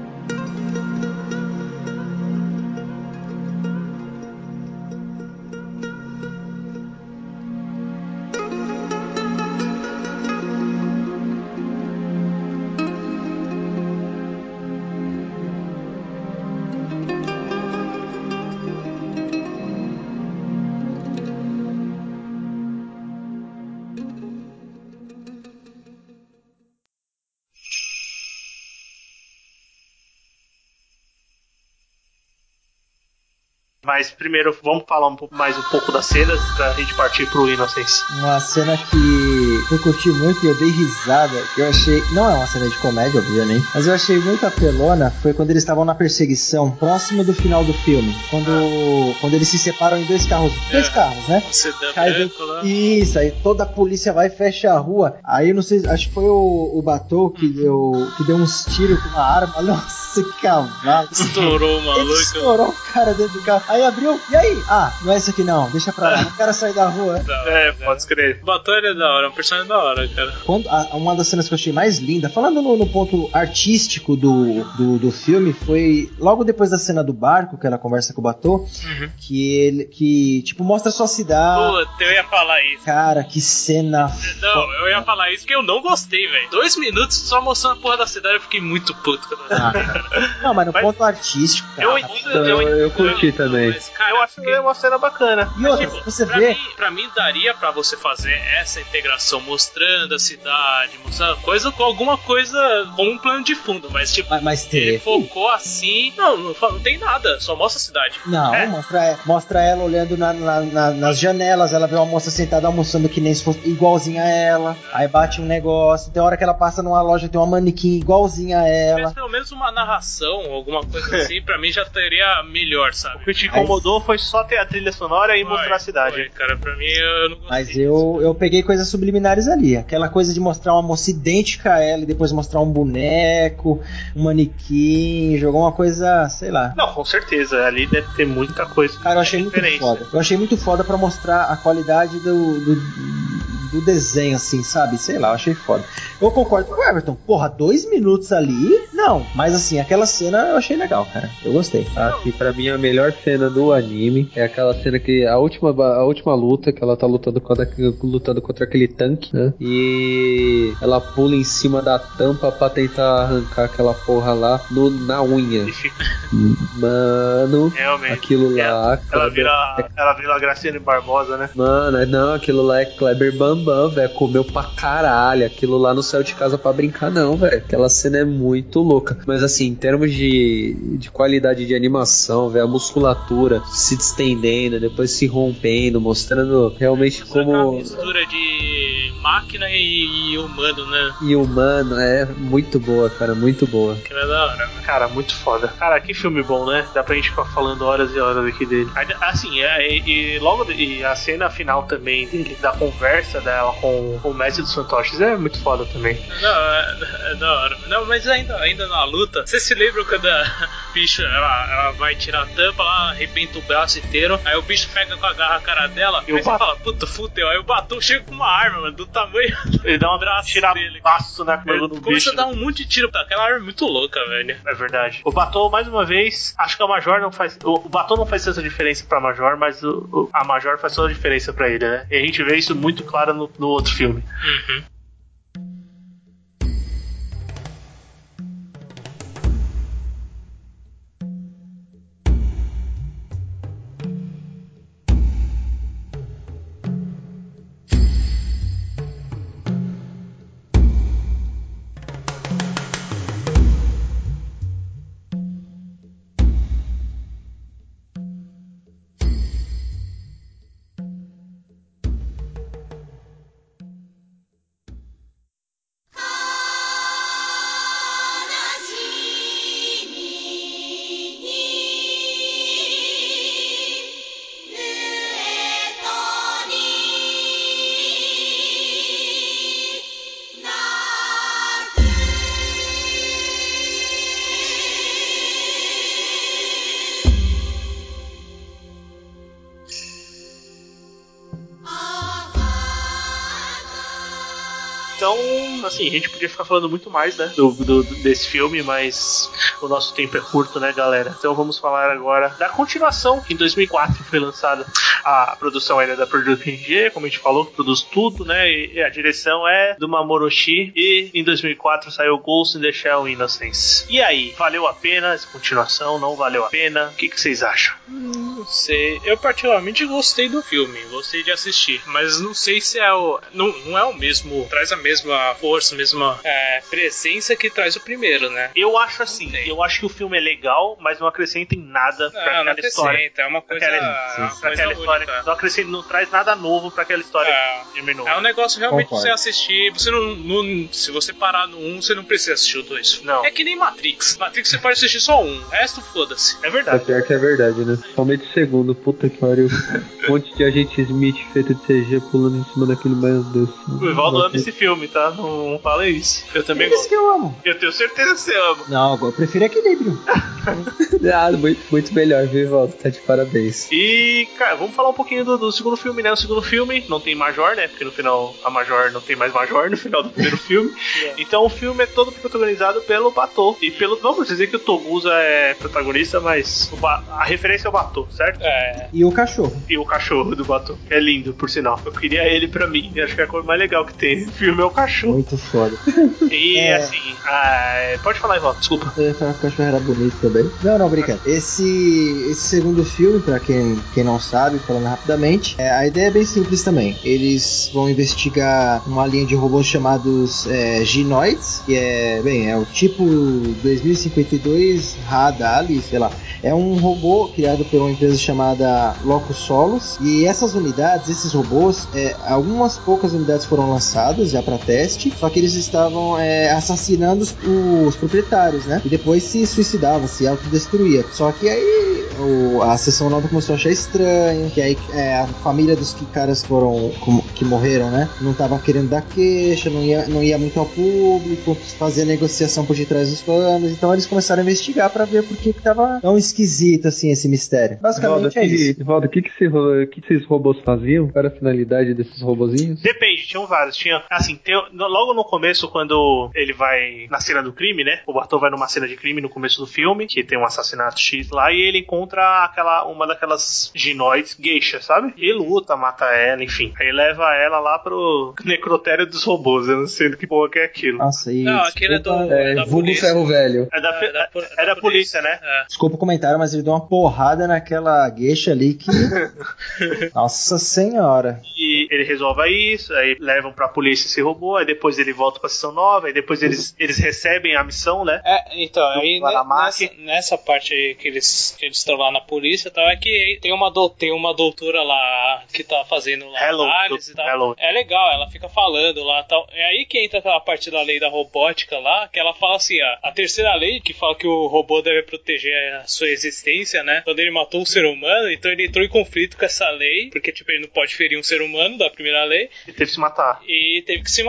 Mas primeiro vamos falar um pouco mais um pouco das cenas pra gente partir pro Innocence. Uma cena que eu curti muito e eu dei risada, que eu achei, não é uma cena de comédia, obviamente, mas eu achei muito apelona, foi quando eles estavam na perseguição, próximo do final do filme, quando, ah. quando eles se separam em dois carros, dois é. carros, né? Um sedã Aí branco lá. Isso, aí toda a polícia vai e fecha a rua, aí não sei, acho que foi o, o Batou que deu, que deu uns tiros com uma arma, nossa, que cavalo. Estourou o maluco. Ele estourou o cara dentro do carro. Aí abriu, e aí? Ah, não é esse aqui não, deixa pra lá, não quero sair da rua. Não, é, pode escrever. O Batom é da hora, é um personagem da hora, cara. Quando, a, uma das cenas que eu achei mais linda, falando no, no ponto artístico do, do, do filme, foi logo depois da cena do barco, que ela conversa com o Batom, uhum. que ele, que, tipo, mostra a sua cidade. Puta, eu ia falar isso. Cara, que cena. Não, eu ia falar isso porque eu não gostei, velho. Dois minutos só mostrando a porra da cidade, eu fiquei muito puto. Ah, não, mas no mas, ponto artístico, cara. Eu, eu, eu, eu, eu curti eu, também. Mas, cara, eu acho que é uma cena bacana. E outra, tipo, você pra vê... Mim, pra mim, daria pra você fazer essa integração mostrando a cidade, mostrando coisa com alguma coisa, como um plano de fundo, mas tipo, mas, mas ele focou assim, não, não, não tem nada, só mostra a cidade. Não, é. mostra, mostra ela olhando na, na, na, nas janelas, ela vê uma moça sentada almoçando que nem se fosse igualzinha a ela, aí bate um negócio, tem hora que ela passa numa loja, tem uma manequim igualzinha a ela. Mas pelo menos uma narração, alguma coisa assim, pra mim já teria melhor, sabe? O que te incomodou aí... foi só ter a trilha sonora e foi, mostrar a cidade. Foi, cara, pra mim eu não gostei. Mas eu, eu peguei coisas subliminares ali, aquela coisa de mostrar uma moça idêntica a ela e depois mostrar um boneco, um manequim, jogar uma coisa, sei lá. Não, com certeza, ali deve ter muita coisa. Cara, eu achei muito foda. Eu achei muito foda pra mostrar a qualidade do, do, do desenho, assim, sabe? Sei lá, eu achei foda. Eu concordo com o Everton, porra, dois minutos ali, não. Mas assim, aquela cena eu achei legal, cara. Eu gostei. Aqui, pra mim, a melhor cena do anime é aquela cena que a última, a última luta, que ela tá lutando contra, lutando contra aquele tanque, né? E ela pula em cima da tampa pra tentar arrancar aquela porra lá no, na unha. Mano, realmente, aquilo lá. Ela, ela, vira, é... ela vira a Graciane Barbosa, né? Mano, não, aquilo lá é Kleber Bambam, velho. Comeu pra caralho. Aquilo lá não saiu de casa pra brincar, não, velho. Aquela cena é muito louca. Mas assim, em termos de, de qualidade de animação, velho, a musculatura se distendendo, depois se rompendo, mostrando realmente Essa como. É uma mistura de máquina e, e humano, né? E humano, é muito boa, cara, muito boa. Que é da hora, né? Cara, muito foda. Cara, que filme bom, né? Dá pra gente ficar falando horas e horas aqui dele. Assim, é, e, e logo e a cena final também dele, da conversa dela com, com o mestre dos fantoches é muito foda também. Não, é, é da hora. Não, mas ainda, ainda na luta, você se lembra quando a, bicho, ela, ela vai tirar a tampa lá, arrebenta o braço inteiro, aí o bicho pega com a garra a cara dela, E o aí você Bat- fala, puta, fudeu, aí o Batou chega com uma arma, mano, do tamanho Ele dá um braço tirapaço na Ele coisa do começa bicho. a dar um monte de tiro, aquela arma é muito louca, velho. É verdade. O Batou, mais uma vez, acho que a Major não faz. O, o Batou não faz tanta diferença pra Major, mas o, o- a Major faz toda a diferença pra ele, né? E a gente vê isso muito claro no, no outro filme. Uhum. Então, assim, a gente podia ficar falando muito mais, né, do, do- desse filme, mas o nosso tempo é curto, né, galera? Então vamos falar agora da continuação, que em dois mil e quatro foi lançada. A produção ainda é da Purdue P G, como a gente falou, que produz tudo, né, e, e a direção é do Mamoru Oshii, e em dois mil e quatro saiu Ghost in the Shell Innocence. E aí, valeu a pena essa continuação? Não valeu a pena? O que, que vocês acham? Não sei. Eu particularmente gostei do filme, gostei de assistir, mas não sei se é o. Não, não é o mesmo. Traz a mesma força, a mesma é, presença que traz o primeiro, né? Eu acho assim, Sei. eu acho que o filme é legal, mas não acrescenta em nada pra Não, não aquela história. acrescenta, é uma coisa. Aquela- é uma Pra coisa aquela história. única. Não acrescenta, não traz nada novo pra aquela história É. que terminou. É um negócio realmente Concordo. pra você assistir. Você não, não- se você parar no um, você não precisa assistir o dois. Não. É que nem Matrix. Matrix você pode assistir só um, o resto foda-se. É É verdade. pior que é verdade, né? Somente o segundo, puta que pariu. Um monte de agente Smith feito de C G pulando em cima daquele, meu Deus. O Ivaldo ama esse filme, tá? Não, não fala isso. Eu também Esse gosto. que eu amo. Eu tenho certeza que você ama. Não, eu prefiro equilíbrio. Ah, muito, muito melhor, viu, Walter? Tá de parabéns. E, cara, vamos falar um pouquinho do, do segundo filme, né? O segundo filme não tem Major, né? Porque no final a Major não tem mais Major no final do primeiro filme. Então o filme é todo protagonizado pelo Batou. E pelo. Vamos dizer que o Togusa é protagonista, mas o Ba- a referência é o Batou, certo? É. E o cachorro. E o cachorro do Batou. É lindo, por sinal. Eu queria ele pra mim. Eu acho que é a coisa mais legal que tem no filme é o cachorro. Muito foda. E É. assim, ah, pode falar, Ivaldo, desculpa. Eu ia falar que o cachorro era bonito também. Não, não, brincadeira. Esse, esse segundo filme, pra quem, quem não sabe, falando rapidamente, é, a ideia é bem simples também. Eles vão investigar uma linha de robôs chamados é, Ginoids, que é, bem, é o tipo dois mil e cinquenta e dois Radali, sei lá. É um robô criado por uma empresa chamada Locus Solus. E essas unidades, esses robôs, é, algumas poucas unidades foram lançadas já para teste, só que eles estavam é, assassinando os, os proprietários, né? E depois se suicidava, se autodestruía. Só que aí o- a seção nova começou a achar estranho, que aí é, a família dos que caras foram como- que morreram, né? Não tava querendo dar queixa, não ia, não ia muito ao público, fazia negociação por detrás dos panos. Então eles começaram a investigar para ver por que que tava tão esquisito assim esse mistério. Basicamente é isso. Valdo, o que, que, esse ro- que, que esses robôs faziam? Qual era a finalidade desses robozinhos? Depende, tinham vários. Tinha, assim, tem, no- logo no começo, quando ele vai na cena do crime, né? O Batou vai numa cena de crime no começo do filme, que tem um assassinato X lá, e ele encontra aquela, uma daquelas ginoides geisha, sabe? E luta, mata ela, enfim. Aí leva ela lá pro necrotério dos robôs. Eu não sei do que porra que é aquilo. Nossa, e Não, aquele é do. desculpa, É, da vulgo polícia. ferro velho. É da, É da, po- é da polícia, né? É. desculpa o comentário, mas ele deu uma porrada naquela gueixa ali que. Nossa senhora. E ele resolve isso, aí levam pra polícia esse robô, aí depois ele volta pra sessão nova, aí depois eles, eles recebem a missão, né? É, então, aí lá ne- na nessa, máquina. nessa parte aí que eles que eles estão lá na polícia e tal, é que tem uma, do, tem uma doutora lá que tá fazendo lá Hello, análise e tal. hello. É legal, ela fica falando lá e tal. É aí que entra aquela parte da lei da robótica lá, que ela fala assim, a, a terceira lei, que fala que o robô deve proteger a sua existência, né? Quando ele matou um ser humano, então ele entrou em conflito com essa lei, porque tipo, ele não pode ferir um ser humano da primeira lei, Ele teve que se matar. e teve que se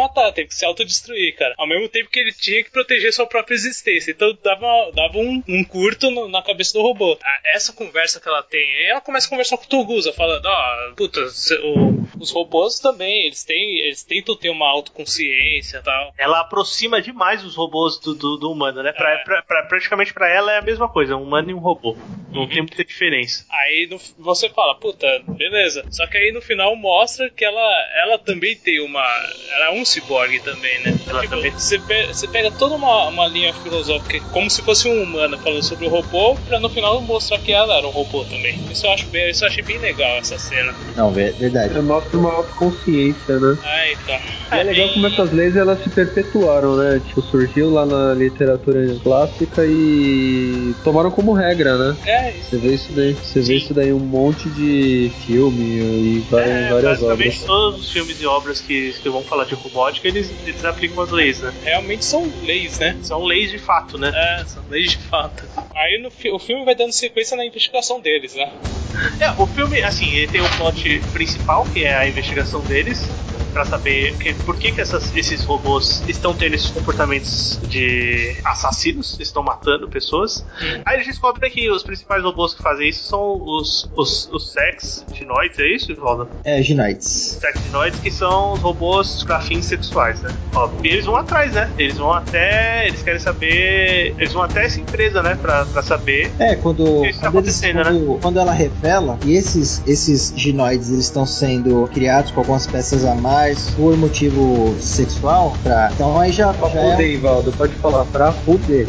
matar, teve que se autodestruir, cara. Ao mesmo tempo que ele tinha que proteger sua própria existência. Então dava, dava um, um curto no, na cabeça do robô. Essa conversa que ela tem, ela começa a conversar com o Togusa, falando, ó, oh, puta, o, os robôs também, eles têm, eles tentam ter uma autoconsciência e tal. Ela aproxima demais os robôs do, do, do humano, né? Pra, é. pra, pra, praticamente pra ela é a mesma coisa, um humano e um robô. Não uhum. tem muita diferença. Aí no, você fala, puta, beleza. Só que aí no final mostra que ela, ela também tem uma... Ela é um ciborgue também, né? Ela tipo, também... Você pega, você pega toda uma, uma linha filosófica como se fosse um humano falando sobre o robô, pra no final mostrar que ela era um robô também. Isso eu, acho bem, isso eu achei bem legal, essa cena. Não, verdade. É, mostra uma autoconsciência, né? Ah, então. E é legal como essas leis elas se perpetuaram, né? Tipo, surgiu lá na literatura clássica e tomaram como regra, né? É, isso. Você vê isso daí. Você vê isso daí em um monte de filme e várias, é, várias obras. Todos os filmes e obras que, que vão falar de robótica, eles, eles aplicam as leis, né? Realmente são leis, né? São leis de fato, né? É, são leis de fato. Aí no fi- o filme vai dando sequência na investigação deles, né? É, o filme, assim, ele tem o plot principal, que é a investigação deles, pra saber que, por que, que essas, esses robôs estão tendo esses comportamentos de assassinos, estão matando pessoas. Hum. Aí eles descobrem que os principais robôs que fazem isso são os, os, os sex ginoides, é isso, Valdo? É, ginoides. Sex ginoides, que são os robôs pra fins sexuais, né? Ó, e eles vão atrás, né? Eles vão até, eles querem saber, eles vão até essa empresa, né? Pra, pra saber é, quando, o que está acontecendo, eles, quando, né? Quando ela revela, e esses, esses ginoides, eles estão sendo criados com algumas peças a mais, por motivo sexual, pra... então aí já... Pra já poder, é... Ivaldo, pode falar, pra poder.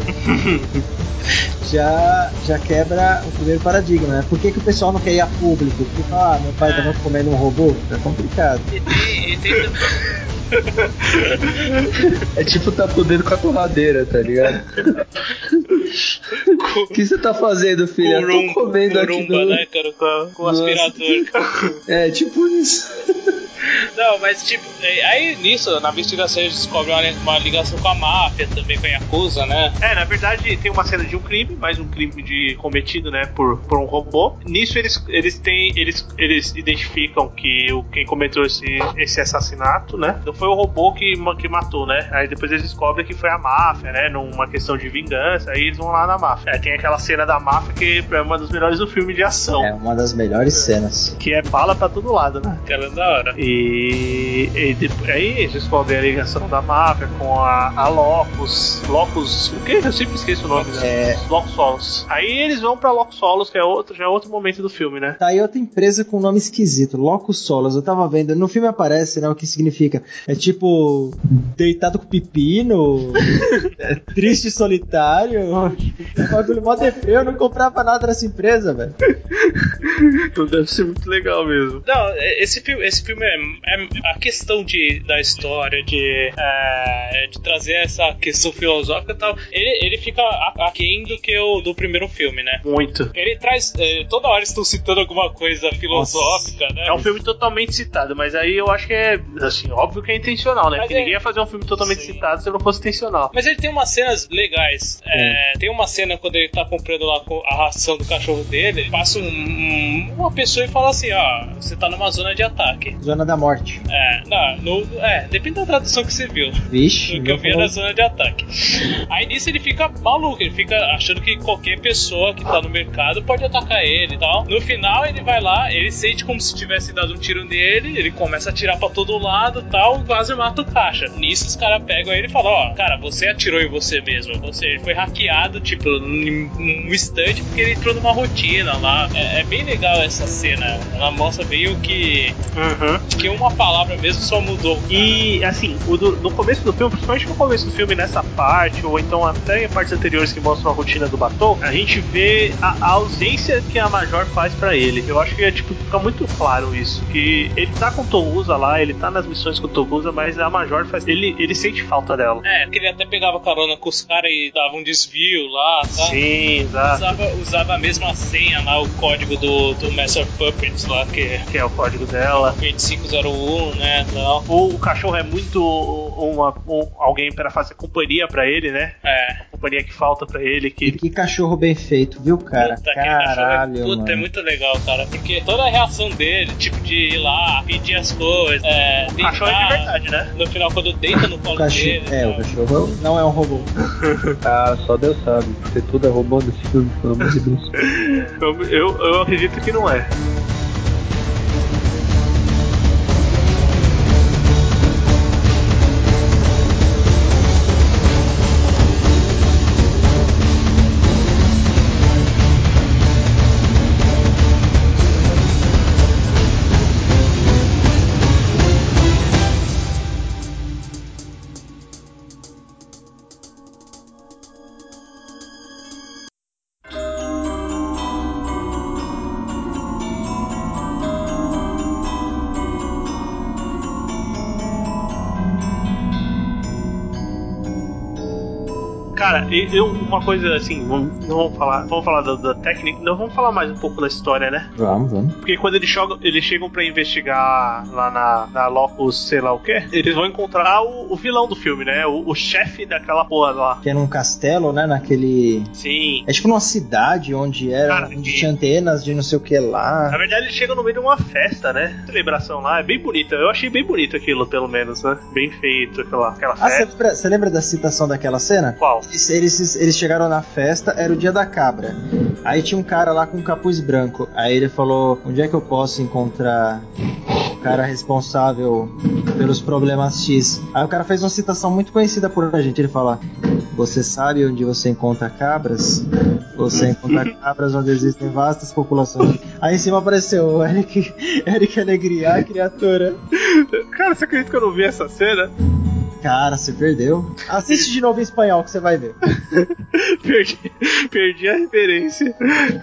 já, já quebra o primeiro paradigma, né? Por que, que o pessoal não quer ir a público? Porque fala, ah, meu pai tava comendo um robô? É complicado. E tem, e tem... É tipo tá podendo com a torradeira, tá ligado? O que você tá fazendo, filha? Com Eu tô comendo rumba, aqui do... né, cara? Com, com o aspirador. É, tipo isso. Não, mas tipo, aí nisso, na investigação eles descobrem uma, uma ligação com a máfia, também com a Yakuza, né? É, na verdade tem uma cena de um crime, mais um crime de cometido, né, por, por um robô. Nisso eles, eles têm, eles, eles identificam que o, quem cometeu esse, esse assassinato, né, não foi o robô que, que matou, né? Aí depois eles descobrem que foi a máfia, né, numa questão de vingança, aí eles vão lá na máfia. É, tem aquela cena da máfia que é uma das melhores do filme de ação. É uma das melhores cenas. Que é bala pra todo lado, né? Aquela é da hora. E E, e depois, aí eles descobrem a ligação da máfia com a, a Locus. Locus. O que? Eu sempre esqueço o nome, né? É... Locus Solos. Aí eles vão pra Locus Solos, que é outro, já é outro momento do filme, né? Tá aí outra empresa com nome esquisito, Locus Solos. Eu tava vendo, no filme aparece, né, o que significa. É tipo, deitado com pepino, é, triste e solitário. É um bagulho mó deprê, eu não comprava nada dessa empresa, velho. Então deve ser muito legal mesmo. Não, esse filme, esse filme é, é a questão de, da história, de, é, de trazer essa questão filosófica e tal, ele, ele fica aquém do que o do primeiro filme, né? Muito. Ele traz, é, toda hora estão citando alguma coisa filosófica, Nossa. né? É um filme totalmente citado, mas aí eu acho que é, assim, óbvio que é intencional, né? Mas Porque é... ninguém ia fazer um filme totalmente Sim. citado se não fosse intencional. Mas ele tem umas cenas legais. É, tem uma cena quando ele tá comprando lá a ração do cachorro dele, passa um, um, uma pessoa e fala assim, ó, você tá numa zona de ataque. Zona da morte. É, não, no, é, depende da tradução que você viu. Vixe. O que eu vi é na zona de ataque. Aí nisso ele fica maluco, ele fica achando que qualquer pessoa que tá no mercado pode atacar ele e tal. No final ele vai lá, ele sente como se tivesse dado um tiro nele, ele começa a atirar pra todo lado e tal, e quase mata o caixa. Nisso os caras pegam ele e falam, ó, cara, você atirou em você mesmo. Ou seja, ele foi hackeado, tipo, num instante porque ele entrou numa rotina lá. É, é bem legal essa cena. Ela mostra bem o que... Uhum. Que uma palavra mesmo só mudou. E, assim, o do, no começo do filme, principalmente no começo do filme, nessa parte, ou então até em partes anteriores que mostram a rotina do Batou, a gente vê a, a ausência que a Major faz pra ele. Eu acho que é, tipo, fica muito claro isso. Que ele tá com o Togusa lá, ele tá nas missões com o Togusa, mas a Major faz. Ele, ele sente falta dela. É, porque ele até pegava carona com os caras e dava um desvio lá, tá? Sim, exato. Usava, usava a mesma senha lá, o código do, do Master Puppets lá, que, que é o código dela. vinte e cinco zero um, né? Tal. O, o cachorro é muito uma, um, alguém pra fazer companhia pra ele, né? É. companhia que falta pra ele. Que... E que cachorro bem feito, viu, cara? Puta, Caralho, é, puta, mano. é muito legal, cara. Porque toda a reação dele, tipo, de ir lá, pedir as coisas, é, o cachorro é de verdade, né? No final, quando deita no colo O cachorro, dele. é, o cachorro não é um robô. Ah, só Deus sabe. Ter tudo é robô nesse filme, pelo amor de Deus. eu, eu, eu acredito que não é. Cara, eu, uma coisa assim, vamos, não vamos falar, vamos falar da, da técnica, não vamos falar mais um pouco da história, né? Vamos, vamos. Porque quando eles chegam, eles chegam pra investigar lá na, na Locus, sei lá o que, eles vão encontrar o, o vilão do filme, né? O, o chefe daquela porra lá. Que é num castelo, né? Naquele... Sim. É tipo numa cidade onde era, Cara, onde e... tinha antenas de não sei o que lá. Na verdade, eles chegam no meio de uma festa, né? A celebração lá é bem bonita. Eu achei bem bonito aquilo, pelo menos, né? Bem feito, aquela, aquela Ah, festa. você lembra, você lembra da citação daquela cena? Qual? Eles, eles, eles chegaram na festa, era o dia da cabra. Aí tinha um cara lá com um capuz branco. Aí ele falou, onde é que eu posso encontrar o cara responsável pelos problemas X? Aí o cara fez uma citação muito conhecida por a gente. Ele fala, você sabe onde você encontra cabras? Você encontra cabras onde existem vastas populações. Aí em cima apareceu o Eric, Eric Alegria, a criatura. Cara, você acredita que eu não vi essa cena? Cara, você perdeu. Assiste de novo em espanhol que você vai ver. perdi, perdi a referência.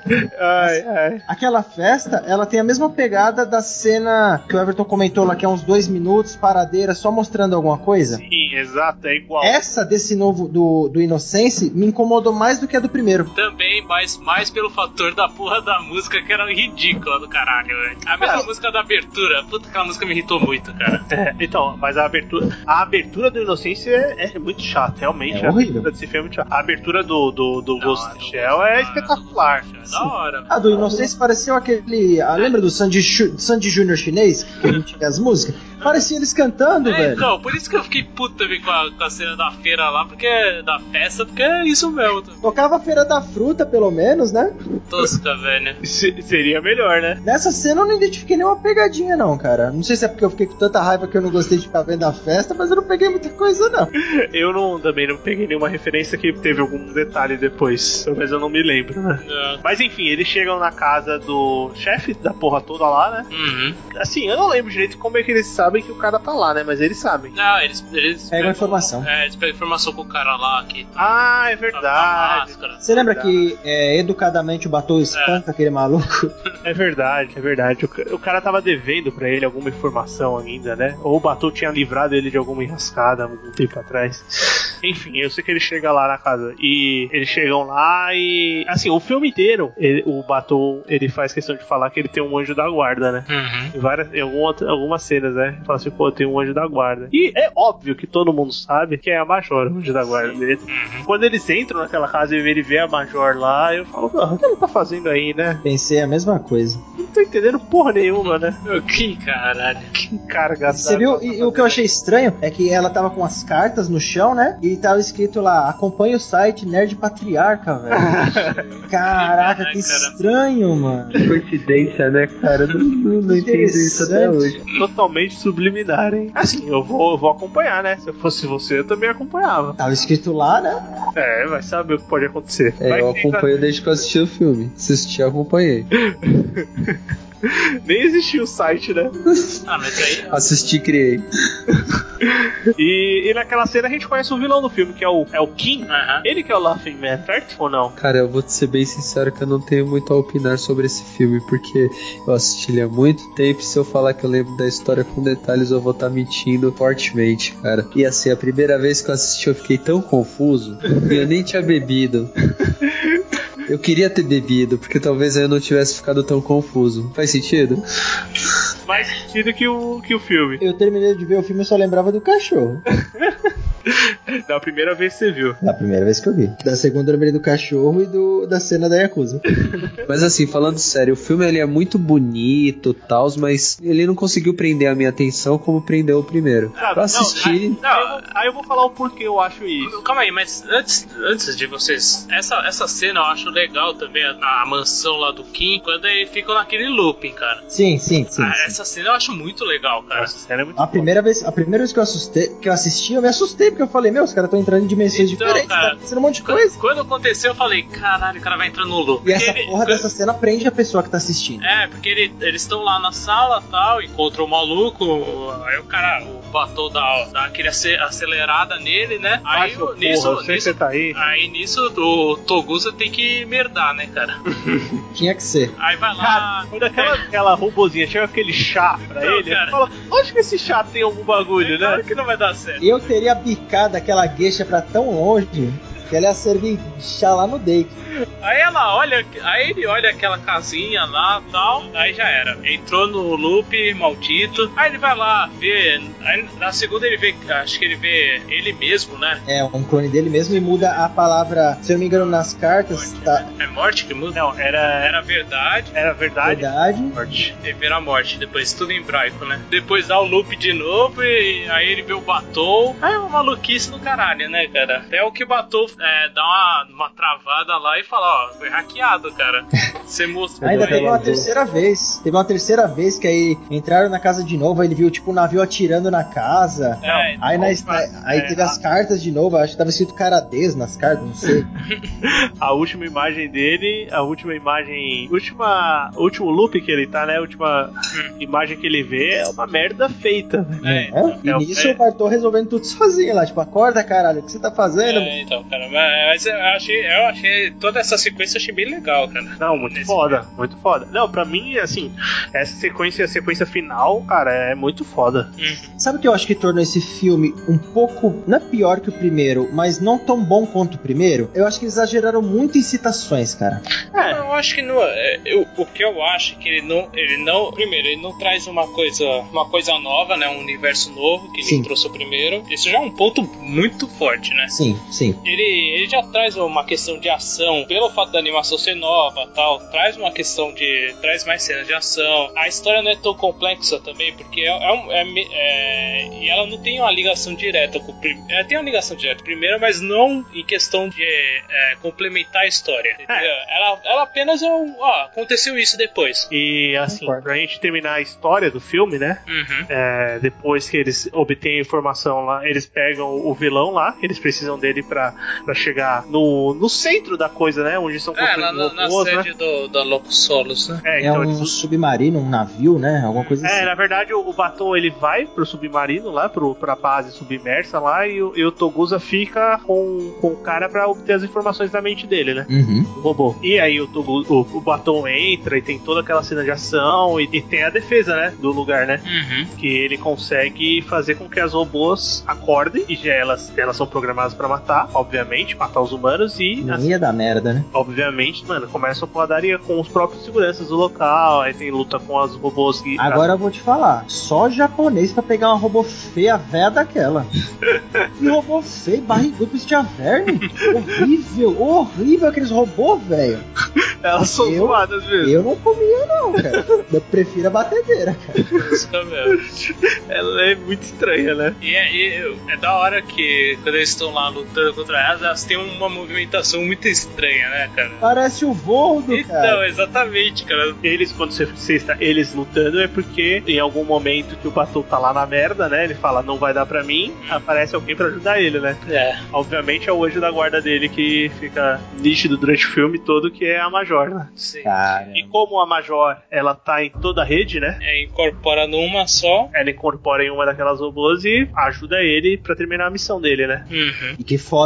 Ai, ai. Aquela festa, ela tem a mesma pegada da cena que o Everton comentou lá, que é uns dois minutos, paradeira, só mostrando alguma coisa. Sim, exato, é igual. Essa desse novo, do, do Inocência, me incomodou mais do que a do primeiro. Também, mas mais pelo fator da porra da música, que era ridícula do caralho, velho. A mesma É. música da abertura. Puta, aquela música me irritou muito, cara. É, então, mas a abertura a abertura do Inocência é, é muito chata, realmente. É a horrível. abertura desse filme é muito chata. A abertura do, do, do Não, Ghost a in do the Shell é espetacular. É da hora. A do Inocência pareceu aquele... Ah, lembra do Sandy, Chu- Sandy Júnior chinês? Que a gente tinha as músicas? Parecia eles cantando, É, velho. então, por isso que eu fiquei puto também com a, com a cena da feira lá, porque da festa, porque é isso mesmo. Tocava a Feira da Fruta, pelo menos, né? Tosca, velho. Se- seria melhor, né? Nessa cena eu não identifiquei nenhuma pegadinha, não, cara. Não sei se é porque eu fiquei com tanta raiva que eu não gostei de ficar vendo a festa, mas eu não peguei muita coisa, não. Eu não, também não peguei nenhuma referência que teve algum detalhe depois, mas eu não me lembro, né? É. Mas enfim, eles chegam na casa do chefe da porra toda lá, né? Uhum. Assim, eu não lembro direito como é que eles sabem que o cara tá lá, né? Mas eles sabem. Não, eles, eles Pega a informação. É, eles pegam informação com o cara lá que tá Ah, é com a verdade. máscara. Você lembra que é, educadamente o Batou espanca aquele maluco? É verdade, é verdade. O, ca- o cara tava devendo pra ele alguma informação ainda, né? Ou o Batu tinha livrado ele de alguma enrascada há algum tempo atrás. Enfim, eu sei que ele chega lá na casa e eles chegam lá e... Assim, o filme inteiro, ele- o Batu, ele faz questão de falar que ele tem um anjo da guarda, né? Uhum. Em, várias, em alguma outra- algumas cenas, né? Fala assim, pô, tem um anjo da guarda. E é óbvio que todo mundo sabe que é a Major, o anjo da guarda dele. Uhum. Quando eles entram naquela casa e ele vê a Major lá, eu falo, "Ah, o que ela tá fazendo aí, né? Pensei a mesma coisa. Não tô entendendo porra nenhuma, né? Que caralho. Que carga. Você viu? E, e o que eu achei estranho é que ela tava com as cartas no chão, né? E tava escrito lá, acompanha o site Nerd Patriarca, velho. Caraca, que estranho, mano. Coincidência, né, cara? Não, não, não entendo isso até hoje. Totalmente subliminar, hein? Assim, eu vou, eu vou acompanhar, né? Se eu fosse você, eu também acompanhava. Tava escrito lá, né? É, vai saber o que pode acontecer. É, Vai eu que acompanho desde que eu assisti o filme. Assisti, acompanhei. nem existia o site, né? Ah, mas aí. Assisti, criei. E, e naquela cena a gente conhece o vilão do filme, que é o, é o Kim. Aham. Ele que é o Laughing Man, certo? Ou não? Cara, eu vou te ser bem sincero que eu não tenho muito a opinar sobre esse filme, porque eu assisti ele há muito tempo e se eu falar que eu lembro da história com detalhes, eu vou estar mentindo fortemente, cara. E assim, a primeira vez que eu assisti eu fiquei tão confuso e eu nem tinha bebido. Eu queria ter bebido, porque talvez eu não tivesse ficado tão confuso. Faz sentido? Mais sentido que o, que o filme. Eu terminei de ver o filme e só lembrava do cachorro. Da primeira vez que você viu. Da primeira vez que eu vi. Da segunda eu lembrei do cachorro e do, da cena da Yakuza. Mas assim, falando sério, o filme ele é muito bonito e tal, mas ele não conseguiu prender a minha atenção como prendeu o primeiro. Sabe, Eu assisti... Não, Aí eu, vou, aí eu vou falar o porquê eu acho isso. Calma aí, mas antes, antes de vocês. Essa, essa cena eu acho legal também, a, a mansão lá do Kim, quando ele fica naquele looping, cara. Sim, sim, sim. Ah, sim. essa cena eu acho muito legal, cara. Essa cena é muito A primeira vez, a primeira vez que eu assustei, que eu assisti, eu me assustei, porque eu falei, meu, os caras estão entrando em dimensões Então, diferentes, cara, tá acontecendo um monte de Quando, coisa. quando aconteceu, eu falei, caralho, o cara vai entrar no loop. E essa Ele- porra quando- dessa cena prende a pessoa que tá assistindo. É, porque ele- eles estão lá na sala e tal, encontram o maluco, aí o cara, o Batou dá, dá aquele ace- acelerada nele, né? Ai, Aí seu o- porra, nisso, eu sei que nisso, você tá aí. aí nisso o Togusa tem que merdar, né, cara? Tinha que ser. Aí vai lá. Cara, quando aquela, aquela robozinha chega aquele chá pra Então, ele, cara. ele fala, onde que esse chá tem algum bagulho, né? Claro que não vai dar certo. Eu teria bicado aquela gueixa pra tão longe que ela ia servir chá lá no date. Aí ela olha, aí ele olha aquela casinha lá e tal, aí já era. Entrou no loop maldito. Aí ele vai lá ver. Aí na segunda ele vê, acho que ele vê ele mesmo, né? É, um clone dele mesmo e muda a palavra, se eu não me engano, nas cartas, tá? É morte que muda? Não, era, Era verdade, era verdade. Verdade. Morte. e vira morte, depois tudo em hebraico, né? Depois dá o loop de novo e aí ele vê o Batou. Aí é uma maluquice do caralho, né, cara? Até o que Batou é, dá uma, uma travada lá e fala, ó, foi hackeado, cara. Você mostrou. Ainda teve uma revelador. terceira vez. Teve uma terceira vez que aí entraram na casa de novo, aí ele viu tipo um navio atirando na casa. É, Aí, na, aí é, teve as cartas de novo, acho que tava escrito Caradês nas cartas, não sei. A última imagem dele, a última imagem, última, último loop que ele tá, né? A última imagem que ele vê é uma merda feita. É, É, E é, nisso é. o Bartô resolvendo tudo sozinho lá, tipo, acorda caralho, o que você tá fazendo? É, então, cara, mas eu achei, eu achei toda essa sequência eu achei bem legal, cara. Não, muito Nesse foda, muito foda. Não, pra mim, assim, essa sequência, a sequência final, cara, é muito foda. Uhum. Sabe o que eu acho que tornou esse filme um pouco, não é pior que o primeiro, mas não tão bom quanto o primeiro? Eu acho que eles exageraram muito em citações, cara. É, Eu acho que não, é, eu, o que eu acho é que ele não, ele não, primeiro, ele não traz uma coisa, uma coisa nova, né, um universo novo que ele Sim. trouxe o primeiro. Isso já é um ponto muito forte, né? Sim, sim. Ele, ele já traz uma questão de ação, pelo fato da animação ser nova, tal, traz uma questão de, traz mais cenas de ação. A história não é tão complexa também, porque é, é, um- é, me- é e ela não tem uma ligação direta com o primeiro. Ela tem uma ligação direta com o primeiro, mas não em questão de é, complementar a história. Entendeu? Ela, ela apenas é um, ó, aconteceu isso depois. e assim, Concordo. pra gente terminar a história do filme, né? Uhum. É, depois que eles obtêm a informação lá, eles pegam o vilão lá, eles precisam dele pra, pra chegar no, no centro da coisa, né? Onde são É, na, construídos na, na robôs, né? sede do, da Locus Solos, né? É, É então um eles submarino, um navio, né? Alguma coisa É, assim. na verdade, o, o Batou ele vai pro submarino lá, pro, pra base submersa lá, e o, e o Togusa fica com, com o cara pra obter as informações da mente dele, né? Uhum. O robô. E aí o, Togu, o, o Batou entra e tem toda aquela cena de ação e, e tem a defesa, né? Do lugar, né? Uhum. Que ele consegue fazer com que as robôs acordem, e já elas, elas são programadas pra matar, obviamente, matar os humanos, e Não assim, ia dar merda, né? obviamente, mano, começa a porradaria com os próprios seguranças do local, aí tem luta com as robôs que. Agora eu vou te falar, só japonês pra pegar uma robô feia, véia daquela. Que robô feio, barrigudo, isso tinha verme. Horrível, horrível aqueles robôs, velho. Elas são Eu- zoadas mesmo. Eu não comia não, cara. Eu prefiro a batedeira, cara. Isso mesmo. Ela é muito estranha, né? E é, e é da hora que quando eles estão lá lutando contra elas, elas têm uma movimentação muito estranha, né, cara? Parece o Voldo, Então, cara. exatamente, cara. Eles, quando você, você está eles lutando, é porque em algum momento que o Batou tá lá na merda, né? Ele fala, não vai dar pra mim, aparece alguém pra ajudar ele, né? É. Obviamente é o anjo da guarda dele que fica nítido durante o filme todo, que é a Major, né? Sim. Cara. E como a Major, ela tá em toda a rede, né? É, incorpora numa só. Ela incorpora em uma daquelas robôs e ajuda ele pra terminar a missão dele, né? Uhum. E que foda a ajuda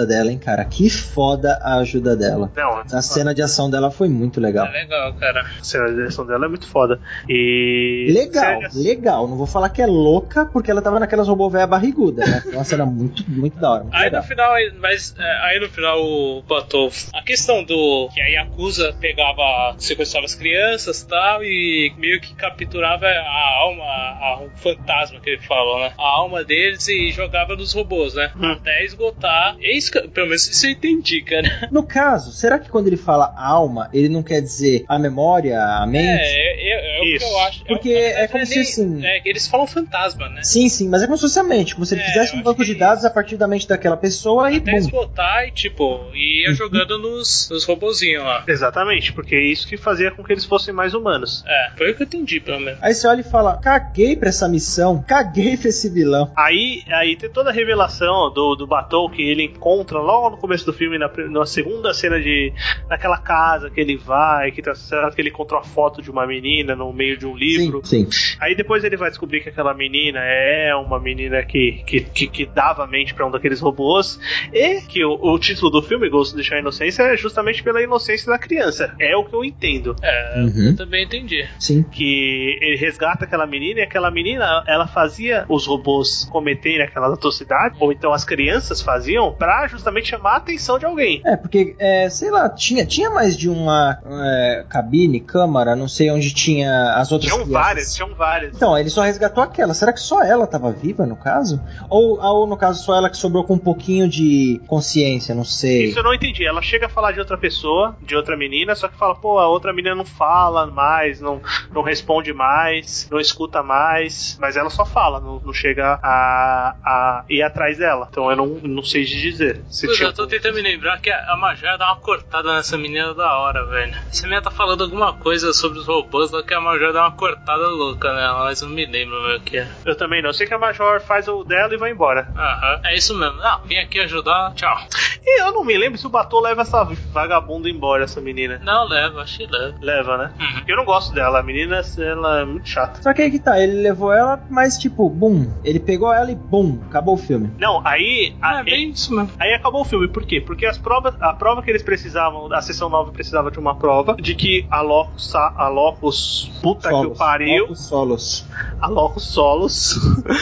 ajuda dela, hein, cara? Que foda a ajuda dela. Não, a cena de ação dela foi muito legal. É legal, cara. A cena de ação dela é muito foda. E... Legal, Cena... legal. Não vou falar que é louca, porque ela tava naquelas robô véia barriguda, né? Foi uma cena muito, muito da hora. Muito aí legal. no final, mas é, aí no final o Batou. A questão do que a Yakuza pegava, sequestrava as crianças e tal, e meio que capturava a alma, a, o fantasma que ele falou, né? A alma deles e jogava nos robôs, né? Hum. Até esgotar. É isso que, pelo menos isso eu entendi, cara. No caso, será que quando ele fala alma, ele não quer dizer a memória, a mente? É, é, é o que eu acho. Porque é, é como é se nem, assim... É, eles falam fantasma, né? Sim, sim, mas é como se fosse a mente, como se ele É, fizesse um banco de é dados isso. a partir da mente daquela pessoa e até bum. esgotar e tipo, ia Uhum. jogando nos, nos robozinhos lá. Exatamente, porque é isso que fazia com que eles fossem mais humanos. É, foi o que eu entendi, pelo menos. Aí você olha e fala, caguei pra essa missão, caguei pra esse vilão. Aí, aí tem toda a revelação do, do Batou que ele encontra logo no começo do filme, na, na segunda cena de... naquela casa que ele vai, que, tá, que ele encontrou a foto de uma menina no meio de um livro. Sim, sim. Aí depois ele vai descobrir que aquela menina é uma menina que, que, que, que dava mente pra um daqueles robôs, e que o, o título do filme, Ghost in the Shell Inocência, é justamente pela inocência da criança. É o que eu entendo. É, Uhum. eu também entendi. Sim. Que ele resgata aquela menina e aquela menina, ela fazia os robôs cometerem aquelas atrocidades, ou então as crianças faziam, pra justamente chamar a atenção de alguém. É, porque, é, sei lá, tinha, tinha mais de uma é, cabine, câmara, não sei onde tinha as outras Tinham crianças. várias, tinham várias. Então, ele só resgatou aquela. Será que só ela tava viva, no caso? Ou, ou no caso, só ela que sobrou com um pouquinho de consciência, não sei. Isso eu não entendi. Ela chega a falar de outra pessoa, de outra menina, só que fala, pô, a outra menina não fala mais, não, não responde mais, não escuta mais, mas ela só fala, não, não chega a, a ir atrás dela. Então eu não, não sei de dizer. Se Pois, tinha... eu tô tentando me lembrar que a Major dá uma cortada nessa menina da hora, velho. Essa menina tá falando alguma coisa sobre os robôs, lá que a Major dá uma cortada louca nela, mas eu não me lembro o que é. Eu também não. Eu sei que a Major faz o dela e vai embora. Aham, é isso mesmo. Ah, vim aqui ajudar, tchau. E eu não me lembro se o Batou leva essa vagabunda embora, essa menina. Não, leva, acho que leva. Leva, né? Uhum. Eu não gosto dela. A menina, ela é muito chata. Só que aí que tá, ele levou ela, mas tipo, bum, ele pegou ela e bum, acabou o filme. Não, aí... Ah, é aí, bem isso mesmo. aí acabou o filme. Por quê? Porque as provas, a prova que eles precisavam, a sessão nove precisava de uma prova de que a Locus, a Locus puta Solos, que o pariu, Locus Solos. a Locus Solos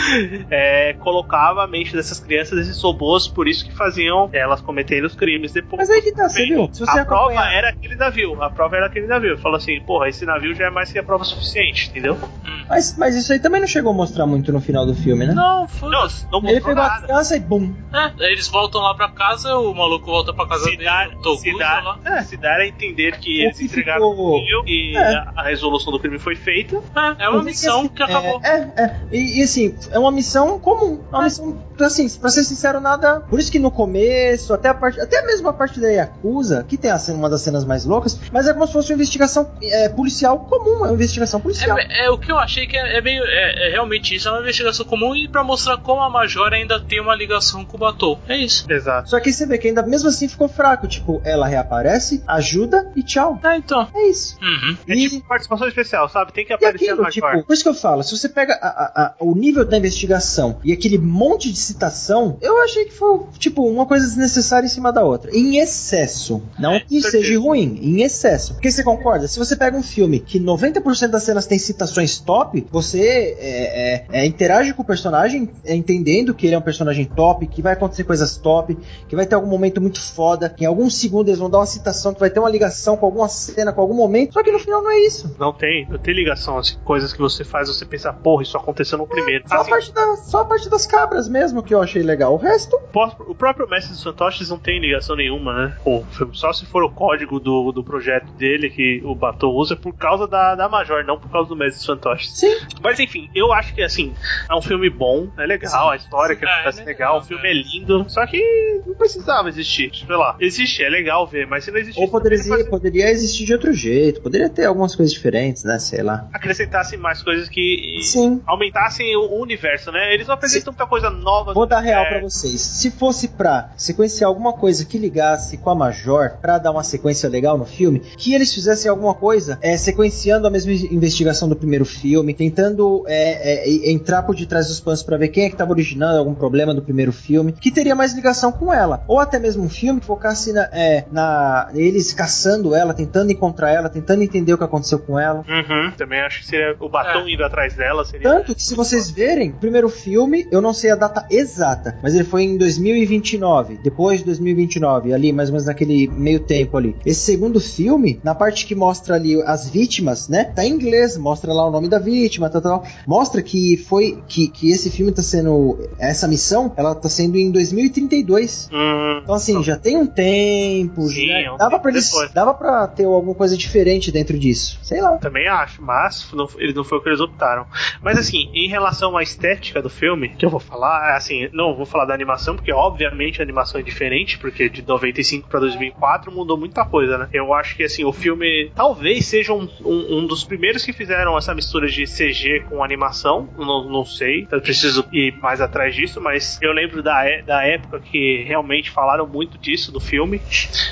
é, colocava a mente dessas crianças, esses robôs, por isso que faziam elas cometendo os crimes depois. Mas aí que tá, você viu? Se você a prova acompanhar... era aquele navio, a prova era aquele navio. Falou assim, porra, esse navio já é mais que a prova suficiente, entendeu? Mas, mas isso aí também não chegou a mostrar muito no final do filme, né? Não, Não, foda-se. não Ele mostrou pegou a nada. criança e bum. É, aí eles voltam lá pra casa, o maluco volta pra casa Se dele, dá, o Togusa se, dá, lá. é, se dá a entender que O eles que entregaram ficou- o navio e É. a, a resolução do crime foi feita. É, é uma Mas missão assim, que acabou. É, é, é. E, e, assim, é uma missão comum. Uma missão, assim, pra ser sincero, nada. Por isso que no começo, até a parte, até mesmo a parte da Yakuza, que tem a cena, uma das cenas mais loucas, mas é como se fosse uma investigação é, policial comum, é uma investigação policial. É, é o que eu achei que é, é meio. É, é realmente isso, é uma investigação comum e pra mostrar como a Major ainda tem uma ligação com o Batou. É isso. Exato. Só que aí você vê que ainda mesmo assim ficou fraco. Tipo, ela reaparece, ajuda e tchau. É, então. É isso. Uhum. É E- tipo participação especial, sabe? Tem que E aparecer aquilo, a Major. tipo, por isso que eu falo, se você pega a- a- a- o nível da investigação e aquele monte de citação, eu achei que foi, tipo, uma coisa desnecessária em cima da outra. Em excesso. Não É, que certeza. seja ruim, em excesso. Porque você concorda? Se você pega um filme que noventa por cento das cenas tem citações top, você é, é, é, interage com o personagem é, entendendo que ele é um personagem top, que vai acontecer coisas top, que vai ter algum momento muito foda, que em alguns segundos eles vão dar uma citação, que vai ter uma ligação com alguma cena, com algum momento, só que no final não é isso. Não tem, não tem ligação, assim, coisas que você faz, você pensa, porra, isso aconteceu no primeiro. Só, Assim, a parte da, só a parte das cabras mesmo que eu achei legal. O resto, o próprio Mestre dos Fantoches não tem ligação nenhuma, né, com o filme. Só se for o código do, do projeto dele que o Batou usa por causa da, da Major, não por causa do Mestre dos Fantoches. sim. Mas enfim, eu acho que assim, é um filme bom, é legal, a história que É, acontece é legal, legal, o filme é. é lindo, só que não precisava existir, sei lá. Existe, é legal ver, mas se não existisse, Ou poderia, também não fazia- poderia existir de outro jeito. Poderia ter algumas coisas diferentes, né? Sei lá. acrescentassem mais coisas que Sim. aumentassem o universo, né? Eles não apresentam muita coisa nova. Vou dar real é, pra vocês. Se fosse pra fosse alguma coisa que ligasse com a Major pra dar uma sequência legal no filme, que eles fizessem alguma coisa é, sequenciando a mesma investigação do primeiro filme, tentando é, é, entrar por detrás dos panos pra ver quem é que tava originando algum problema do primeiro filme, que teria mais ligação com ela. Ou até mesmo um filme que focasse na, é, na eles caçando ela, tentando encontrar ela, tentando entender o que aconteceu com ela. Uhum, também acho que seria o batom é. indo atrás dela. Seria... Tanto que se vocês verem, o primeiro filme, eu não sei a data exata, mas ele foi em dois mil e vinte e nove, depois de dois mil e vinte e nove, ali mais ou menos naquele meio tempo ali. Esse segundo filme, na parte que mostra ali as vítimas, né, tá em inglês, mostra lá o nome da vítima, tal, tal, mostra que foi, que, que esse filme tá sendo, essa missão, ela tá sendo em dois mil e trinta e dois. Hum, então assim, já tem um tempo, sim, já, é um dava, tempo pra eles, dava pra ter alguma coisa diferente dentro disso, sei lá. Também acho, mas não, ele não foi o que eles optaram. Mas assim, em relação à estética do filme, que eu vou falar, assim, não vou falar da animação, porque obviamente a animação é diferente, porque de noventa e cinco para dois mil e quatro mudou muita coisa, né? Eu acho que assim, o filme talvez seja um, um, um dos primeiros que fizeram essa mistura de C G com animação, não, não sei, eu preciso ir mais atrás disso, mas eu lembro da, da época que realmente falaram muito disso do filme,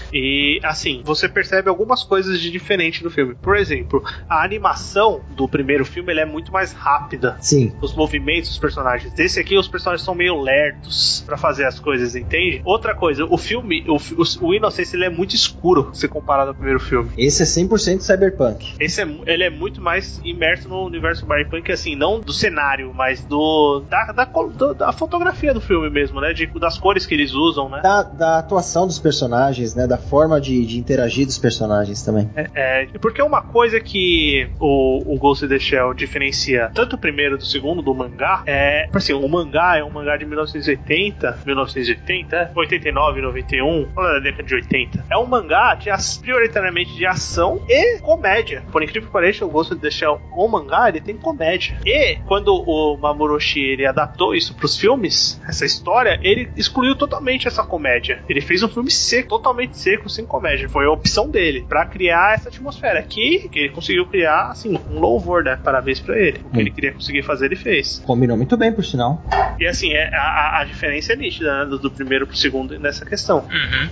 e assim, você percebe algumas coisas de diferente do filme. Por exemplo, a animação do primeiro filme ela é muito mais rápida. Sim. Os movimentos dos personagens. Desse aqui, os personagens são meio lerdos pra fazer as coisas, entende? Outra coisa, o filme, o, o, o Innocence, ele é muito escuro se comparado ao primeiro filme. Esse é cem por cento cyberpunk. Esse é, ele é muito mais imerso no universo cyberpunk, assim, não do cenário, mas do da, da, da, da fotografia do filme mesmo, né? De, das cores que eles usam, né? Da, da atuação dos personagens, né? Da forma de, de interagir dos personagens também. É, é, porque uma coisa que o, o Ghost in the Shell diferencia tanto o primeiro do segundo do mangá é, assim, o mangá é um mangá de mil novecentos e oitenta, mil novecentos e oitenta, oitenta e nove, noventa e um, ou da década de oitenta. É um mangá de, prioritariamente de ação e comédia. Por incrível que pareça, o Ghost in the Shell, o mangá, ele tem comédia. E quando o Mamoru Oshii, ele adaptou isso pros filmes, essa história, ele excluiu totalmente essa comédia. Ele fez um filme seco, totalmente seco, sem comédia. Foi a opção dele, pra criar essa atmosfera que, que ele conseguiu criar, assim, um louvor, né? Parabéns pra ele. O que hum. ele queria conseguir fazer, ele fez. Combinou muito bem, por sinal. E assim, é, a, a diferença é nítida, né? Do, do primeiro pro segundo nessa questão. Uhum.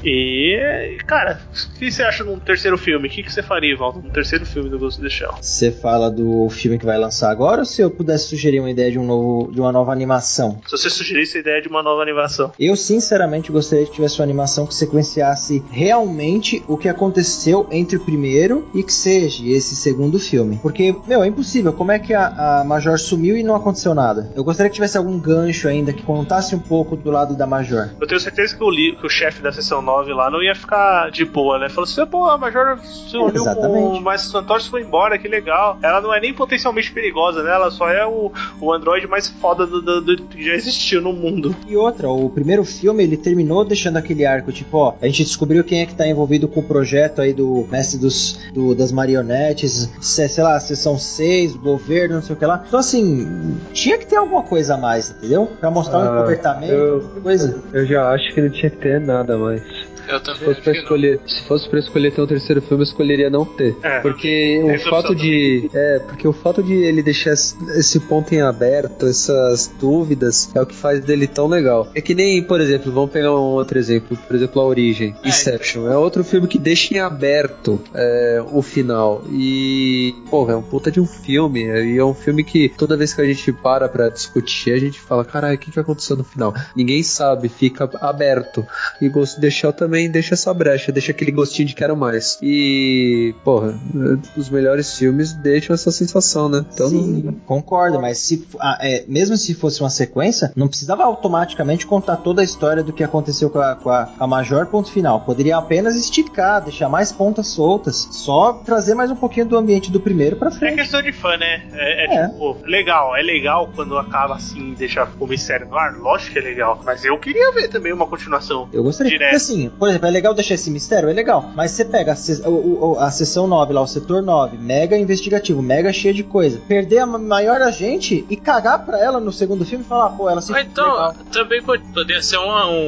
E, cara, o que você acha num terceiro filme? O que, que você faria, Valdo, num terceiro filme do Ghost in the Shell? Você fala do filme que vai lançar agora ou se eu pudesse sugerir uma ideia de, um novo, de uma nova animação? Se você sugerisse a ideia de uma nova animação. Eu, sinceramente, gostaria que tivesse uma animação que sequenciasse realmente o que aconteceu entre o primeiro e que seja esse segundo filme. Porque, meu, é impossível. Como é que a, a Major sumiu e não aconteceu nada? Eu gostaria que tivesse algum gancho ainda que contasse um pouco do lado da Major. Eu tenho certeza que o, li, que o chefe da seção nove lá não ia ficar de boa, né? Falou assim, pô, a Major se uniu com o Maestro Santoshi, foi embora, que legal. Ela não é nem potencialmente perigosa, né? Ela só é o, o androide mais foda do, do, do, que já existiu no mundo. E outra, o primeiro filme, ele terminou deixando aquele arco, tipo, ó, a gente descobriu quem é que tá envolvido com o projeto aí do mestre dos, do, das marionetes, sei lá, seção seis, governo, não sei o que lá. Então, assim, tinha que ter alguma coisa a mais, entendeu? Pra mostrar ah, um comportamento, eu, coisa. Eu já acho que não tinha que ter nada mais. Eu também se fosse, pra escolher, se fosse pra escolher ter um terceiro filme, eu escolheria não ter. É, porque o fato de. É, porque o fato de ele deixar esse ponto em aberto, essas dúvidas, é o que faz dele tão legal. É que nem, por exemplo, vamos pegar um outro exemplo, por exemplo, A Origem, é. Inception. É outro filme que deixa em aberto é, o final. E, pô, é um puta de um filme. E é um filme que toda vez que a gente para pra discutir, a gente fala, caralho, o que, que aconteceu no final? Ninguém sabe, fica aberto. E Ghost in the Shell também deixa essa brecha, deixa aquele gostinho de quero mais. E, porra, os melhores filmes deixam essa sensação, né? Então, sim, não... concordo, mas se, ah, é, mesmo se fosse uma sequência, não precisava automaticamente contar toda a história do que aconteceu com a, com a, a Major, ponto final. Poderia apenas esticar, deixar mais pontas soltas, só trazer mais um pouquinho do ambiente do primeiro pra frente. É questão de fã, né? É, é, é. tipo, legal, é legal quando acaba assim, deixar o mistério no ar, lógico que é legal, mas eu queria ver também uma continuação. Eu gostaria, direta. Porque assim, por exemplo, é legal deixar esse mistério? É legal. Mas você pega a, se, o, o, a sessão nove lá, o setor nove, mega investigativo, mega cheia de coisa. Perder a maior agente e cagar pra ela no segundo filme e falar, pô, ela se... Ah, então, legal. Também pode, poderia ser um, um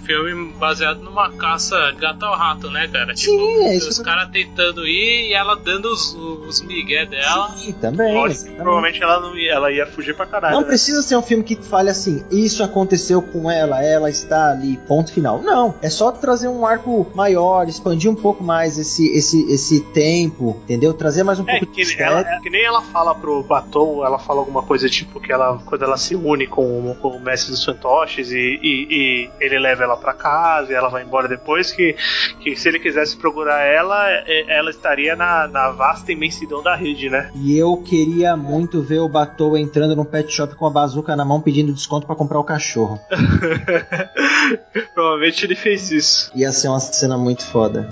filme baseado numa caça de gato ao rato, né, cara? Sim, tipo, é isso. Os caras tentando ir e ela dando os, os migué dela. Sim, também. Lógico que provavelmente ela, não ia, ela ia fugir pra caralho. Não né? precisa ser um filme que fale assim, isso aconteceu com ela, ela está ali, ponto final. Não, é só trazer um arco maior, expandir um pouco mais esse, esse, esse tempo, entendeu? Trazer mais um É, pouco que, de ela, mistério. é, que nem ela fala pro Batou, ela fala alguma coisa tipo que ela, quando ela se une com, com o mestre dos fantoches e, e, e ele leva ela pra casa e ela vai embora depois, que, que se ele quisesse procurar ela, ela estaria na, na vasta imensidão da rede, né? E eu queria muito ver o Batou entrando num pet shop com a bazuca na mão pedindo desconto pra comprar o cachorro. Provavelmente ele fez isso. Ia ser uma cena muito foda.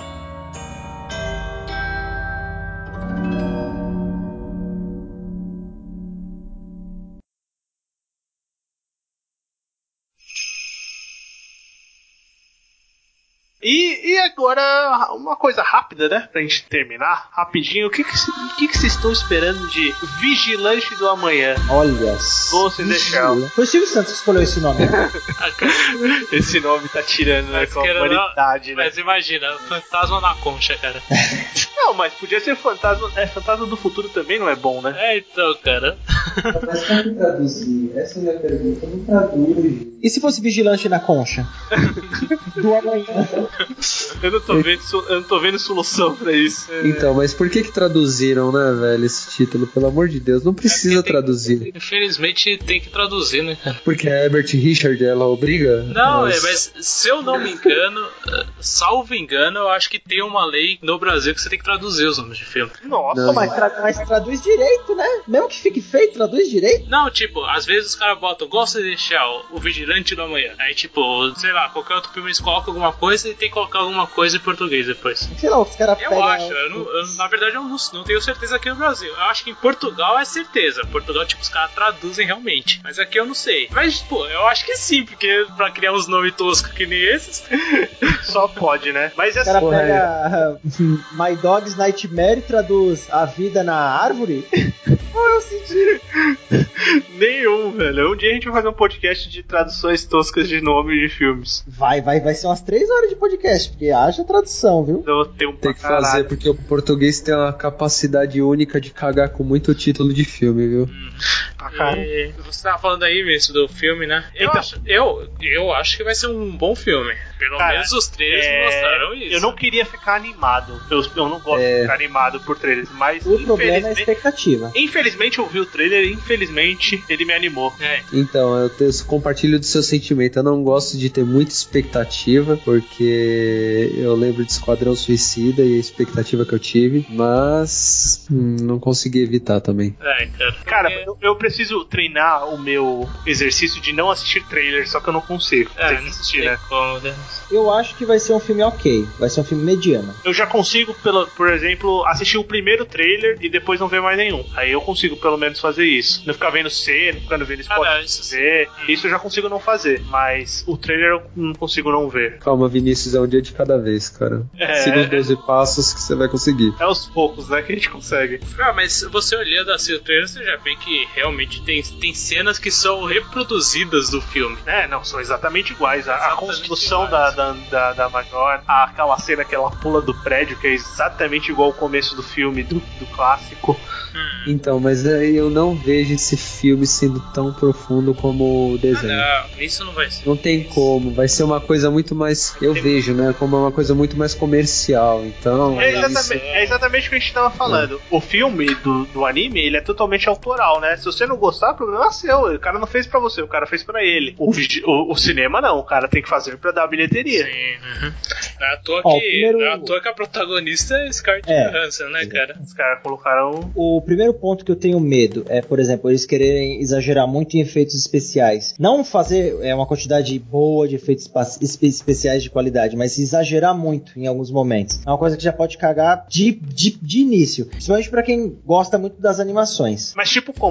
E, e agora, uma coisa rápida, né? Pra gente terminar, rapidinho. O que que, o que que vocês estão esperando de Vigilante do Amanhã? Olha, Ghost in the Shell. foi o Silvio Santos que escolheu esse nome. Esse nome tá tirando, né, Mas com a querendo- humanidade, né? Mas imagina, fantasma na concha, cara. Não, mas podia ser fantasma. É, fantasma do futuro também não é bom, né? É, então, cara. Mas como traduzir? Essa é a minha pergunta. Não traduz. E se fosse Vigilante na Concha? Do amanhã. Eu não tô vendo, so- eu não tô vendo solução pra isso. É, Então, mas por que que traduziram, né, velho, esse título? Pelo amor de Deus, não precisa É porque tem- traduzir. Infelizmente tem que traduzir, né, cara? Porque a Herbert Richard, ela obriga... Não, as- é, mas se eu não me engano, eh, salvo engano, eu acho que tem uma lei no Brasil que você tem que traduzir os nomes de filme. Nossa, Não. Mas, tra- mas traduz direito, né? Mesmo que fique feio, traduz direito. Não, tipo, às vezes os caras botam Ghost in the Shell, o Vigilante do Amanhã. Aí, tipo, sei lá, qualquer outro filme eles colocam alguma coisa e tem que colocar alguma coisa em português depois. Sei lá, os caras Eu pegam. acho, eu não- eu, na verdade eu não, não tenho certeza aqui no Brasil. Eu acho que em Portugal é certeza. Portugal, tipo, os caras traduzem realmente. Mas aqui eu não sei. Mas, tipo, eu acho que sim, porque pra criar uns nomes toscos que nem esses. só pode, né? Mas O assim, cara Porra, pega uh, My Dog's Nightmare e traduz A Vida na Árvore. Qual é o sentido? nenhum, velho. Um dia a gente vai fazer um podcast de traduções toscas de nomes de filmes. Vai, vai, vai ser umas três horas de podcast, porque haja tradução, viu? Então tem um Tem pra que fazer, caralho. porque o português tem uma capacidade única de cagar com muito título de filme, viu? Pra caralho. E você tava falando aí, Vinícius, do filme, né? Eu, Então. acho, eu, eu acho que vai ser um bom filme. Pelo Cara, menos os trailers É, mostraram isso. eu não queria ficar animado. Eu, eu não gosto É. de ficar animado por trailers, mas O problema é a infelizmente, expectativa. infelizmente eu vi o trailer e infelizmente ele me animou. É, Então, eu, te- eu compartilho do seu sentimento. Eu não gosto de ter muita expectativa, porque eu lembro de Esquadrão Suicida e a expectativa que eu tive, mas hum, não consegui evitar também. é, cara. Cara, Porque- eu, eu preciso treinar o meu exercício de não assistir trailer, só que eu não consigo. É, Tem que não assistir, tem né? como, né? Eu acho que vai ser um filme ok. Vai ser um filme mediano. Eu já consigo, pelo, por exemplo, assistir o primeiro trailer e depois não ver mais nenhum. Aí eu consigo pelo menos fazer isso. Não ficar vendo cena, não ficar vendo Ah, spoiler. não, isso sim. ver. Isso eu já consigo não fazer. Mas o trailer eu não consigo não ver. Calma, Vinícius, é um dia de cada vez, cara. É. Siga os doze passos que você vai conseguir. É aos poucos, né, que a gente consegue. Ah, mas você olhando assim o trailer, você já vê que realmente tem, tem cenas que são reproduzidas do filme. É, não, são exatamente iguais. A, a Exatamente construção iguais. da, da, da, da Major, a- aquela cena que ela pula do prédio, que é exatamente igual ao começo do filme, do, do clássico. Então, mas aí eu não vejo esse filme sendo tão profundo como o desenho. Ah, não, isso não vai ser. Não tem como, vai ser uma coisa muito mais. Eu vejo, né? Como uma coisa muito mais comercial. Então. É isso- exatamente, é exatamente o que a gente tava falando. O filme do, do anime, ele é totalmente autoral, né? Se você não gostar, o problema é seu. O cara não fez pra você, o cara fez pra ele. O, vigi- o, o cinema não, o cara tem que fazer pra dar bilheteria. Sim, uhum. Não é à toa Ó, o que, primeiro- não é à toa que a protagonista é Scarlett É. Johansson, né, cara? Os caras colocaram. O primeiro ponto que eu tenho medo é, por exemplo, eles quererem exagerar muito em efeitos especiais. Não fazer é, uma quantidade boa de efeitos espa- espe- especiais de qualidade, mas exagerar muito em alguns momentos. É uma coisa que já pode cagar de, de, de início. Principalmente pra quem gosta muito das animações. Mas tipo como, Ivaldo? Porque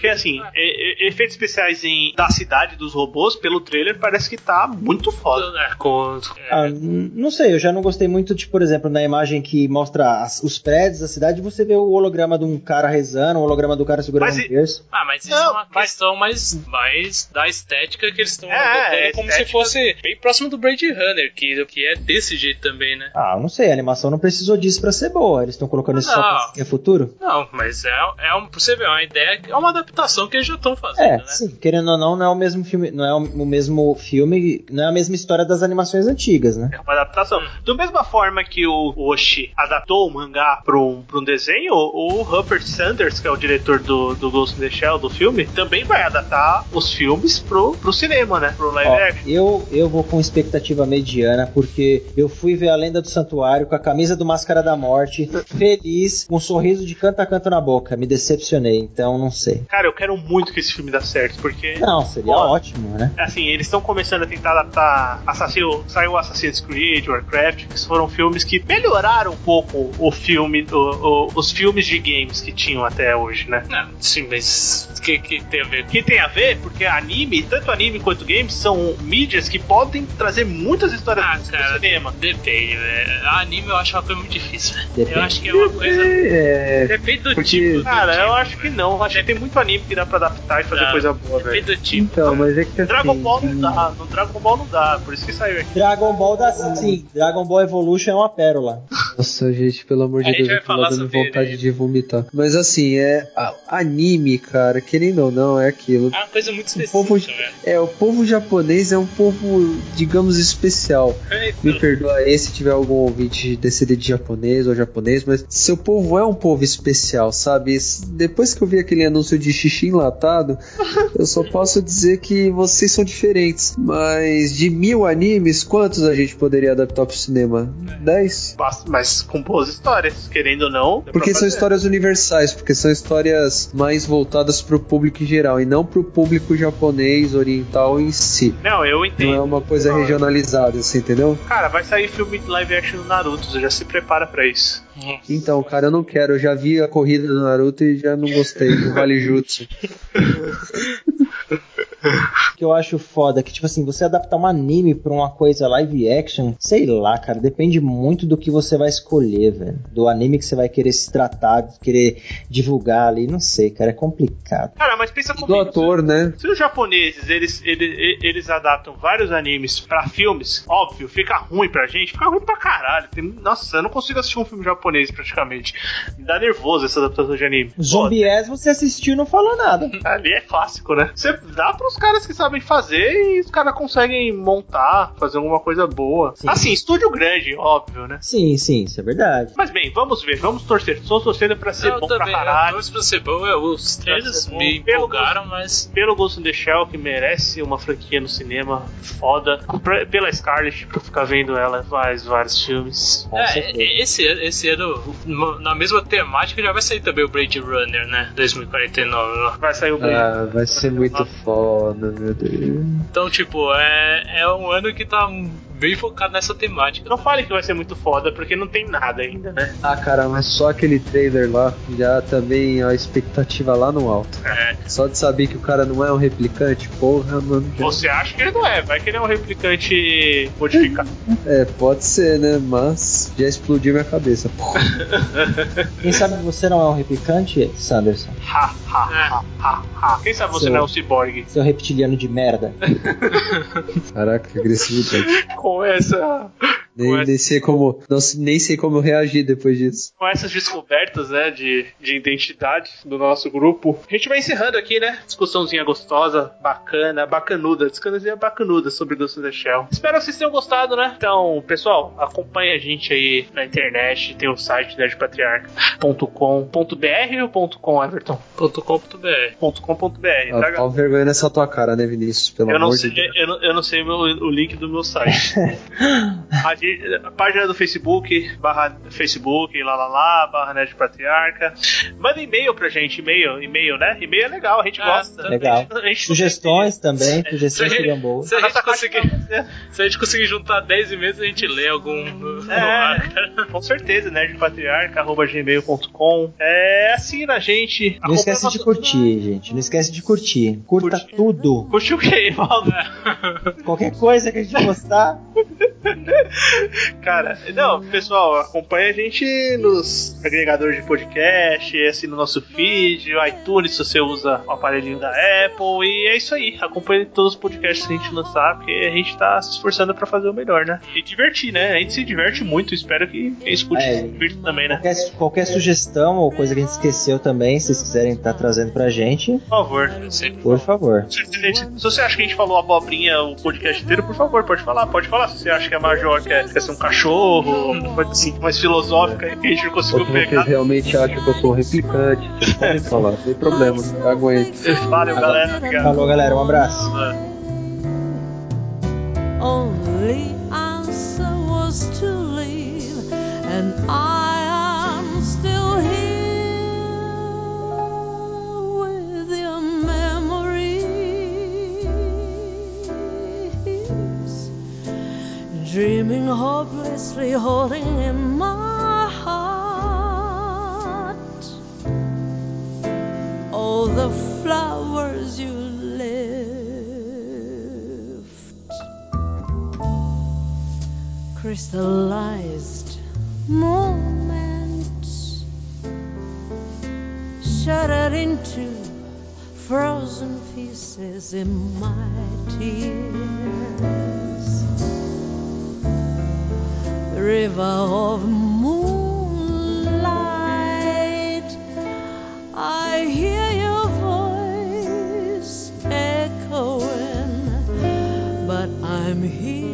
Porque, assim, e, e, efeitos especiais em, da cidade dos robôs, pelo trailer, parece que tá muito foda. É, com, é... Ah, não sei, eu já não gostei muito de, por exemplo, na imagem que mostra as, os prédios da cidade, você vê o holograma de um cara rezando, o holograma do cara segurando um terço. Ah, mas isso não, é uma mas... questão mais, mais da estética que eles estão é, é, como estética... se fosse bem próximo do Blade Runner, que, que é desse jeito também, né? Ah, eu não sei, a animação não precisou disso pra ser boa. Eles estão colocando isso só pra ser futuro? Não, mas é, é um, pra você ver, é uma ideia, é uma adaptação que eles já estão fazendo, é, né? Sim, querendo ou não, não é o mesmo filme, não é o mesmo filme, não é a mesma história das animações antigas, né? É uma adaptação. Hum. Da mesma forma que o Oshii adaptou o mangá pra um, pra um desenho, o Rupert Sanders, que é o diretor do, do Ghost in the Shell, do filme, também vai adaptar os filmes pro, pro cinema, né? Pro live Ó, action. Eu, eu vou com expectativa mediana, porque eu fui ver A Lenda do Santuário com a camisa do Máscara da Morte, feliz, com um sorriso de canto a canto na boca. Me decepcionei, então não sei. Cara, eu quero muito que esse filme dê certo, porque... Não, seria Pô, ótimo, né? Assim, eles estão começando a tentar adaptar... Assassino, saiu Assassin's Creed, Warcraft, que foram filmes que melhoraram um pouco o filme, o, o, os filmes de games que tinham até hoje, né? Não, sim, mas o que, que tem a ver? Que tem a ver, porque anime, tanto anime quanto games, são mídias que podem trazer muitas histórias ah, pro cara, cinema. Depende, velho. Anime eu acho uma coisa muito difícil, velho. Depende. Eu acho que é uma coisa... É, depende do porque... tipo. Cara, do tipo, eu acho que não. Eu acho que tem muito anime que dá pra adaptar e fazer Não, coisa boa, velho. depende do tipo. Então, mas é que assim... Dragon Ball não dá. No Dragon Ball não dá. Por isso que saiu aqui. Dragon Ball dá sim. Dragon Ball Evolution é uma pérola. Nossa, gente, pelo amor de A gente Deus, vai eu tô falar dando sobre vontade ele. de vomitar. Mas assim, é a- anime, cara, querendo ou não, é aquilo. É uma coisa muito O específica, povo, velho. é, o povo japonês é um povo, digamos, especial. Me perdoa aí se tiver algum ouvinte descendente de japonês ou japonês, mas seu povo é um povo especial, sabe? Depois que eu vi aquele anúncio de xixi enlatado, eu só posso dizer que vocês são diferentes. Mas de mil animes, quantos a gente poderia adaptar pro cinema? Dez? Mas com boas histórias, querendo ou não. Porque são histórias universais, porque são histórias mais voltadas pro público em geral e não pro público japonês, oriental em si. Não, eu entendo. Não é uma coisa regionalizada, assim, entendeu? Cara, vai sair filme live action do Naruto, você já se prepara pra isso. Então, cara, eu não quero. Eu já vi a corrida do Naruto e já não gostei do Vale Jutsu. Que eu acho foda, que tipo assim, você adaptar um anime pra uma coisa live action, sei lá, cara, depende muito do que você vai escolher, velho. Do anime que você vai querer se tratar, querer divulgar ali, não sei, cara, é complicado. Cara, mas pensa E comigo. do ator, se, né? Se os japoneses, eles, eles, eles adaptam vários animes pra filmes, óbvio, fica ruim pra gente, fica ruim pra caralho. Tem, nossa, eu não consigo assistir um filme japonês praticamente. Me dá nervoso essa adaptação de anime. Zombies você assistiu e não falou nada. Ali é clássico, né? Você dá pros caras que sabem fazer e os caras conseguem montar, fazer alguma coisa boa. Sim. Assim, estúdio grande, óbvio, né? Sim, sim, isso é verdade. Mas bem, vamos ver, vamos torcer. Estou torcendo pra ser eu bom também, pra caralho. Eu torço pra ser bom, eu, os trailers bom. me Pelo empolgaram, mas... Pelo Ghost in the Shell, que merece uma franquia no cinema foda. Pra, pela Scarlett, pra ficar vendo ela faz vários filmes. É, esse, esse ano, na mesma temática, já vai sair também o Blade Runner, né? dois mil e quarenta e nove. Vai sair o Blade. Ah, vai ser muito foda, meu Deus. Então, tipo, é, é um ano que tá bem focado nessa temática. Não fale que vai ser muito foda, porque não tem nada ainda, né? Ah, cara, mas só aquele trailer lá, já também a expectativa lá no alto. É. Só de saber que o cara não é um replicante, porra, mano. Já... Você acha que ele não é, vai que ele é um replicante modificado. É, pode ser, né? Mas já explodiu minha cabeça, porra. Quem sabe você não é um replicante, Sanderson? Ha, ha, ha, ha, ha. Quem sabe você Seu- não é um ciborgue? Seu reptiliano de merda. Caraca, que agressividade. Com essa... Nem, com, essa- nem sei como. Não, nem sei como eu reagir depois disso. com essas descobertas, né, de, de identidade do nosso grupo, a gente vai encerrando aqui, né? Discussãozinha gostosa, bacana, bacanuda. Discussãozinha bacanuda sobre Ghost in the Shell. Espero que vocês tenham gostado, né? Então, pessoal, acompanha a gente aí na internet. Tem o site nerd patriarca ponto com ponto b r ou ponto .com, Everton? .com.br ponto com ponto b r. Ah, Traga- pau vergonha nessa tua cara, né, Vinícius? Pelo Eu não, amor sei, de Deus. eu, não, eu não sei meu- o link do meu site. a, gente- a página do Facebook, barra Facebook, lá lá lá, barra Nerd Patriarca. Manda e-mail pra gente, e-mail, e-mail, né? E-mail é legal, a gente Ah, gosta. legal. A gente- a gente- Sugestões também, sugestões Se- seriam boas. Se a, A gente nossa conseguir, caixa- se a gente conseguir juntar dez e-mails, a gente lê algum. É, com certeza, nerdpatriarca arroba gmail ponto com. É, assina a gente. Não esquece de curtir, gente. Não esquece de curtir. Curta Curte. tudo. Curte o quê, Valdo? Qualquer coisa que a gente postar. Cara, não, pessoal, acompanha a gente nos agregadores de podcast, assim no nosso feed, iTunes, se você usa o aparelhinho da Apple, e é isso aí. Acompanha todos os podcasts que a gente lançar, porque a gente tá se esforçando pra fazer o melhor, né? E divertir, né? A gente se diverte muito, espero que quem escute é, se divirta também, né? Qualquer, qualquer sugestão ou coisa que a gente esqueceu também, se vocês quiserem estar trazendo pra gente, por favor. Por favor. Se, se você acha que a gente falou abobrinha o podcast inteiro, por favor, pode falar, pode falar. Se você acha que a Major quer, quer ser um cachorro, uma coisa assim, mais filosófica, aí que a gente não conseguiu Ou se pegar. vocês realmente acham que eu sou um replicante, vocês podem falar, não tem problema, eu aguento. Valeu, galera. Obrigado. Falou, galera, um abraço. Only answer was to leave, and I am still here with your memories, dreaming hopelessly, holding in my heart all the flowers you crystallized moments shattered into frozen pieces in my tears. River of moonlight, I hear your voice echoing, but I'm here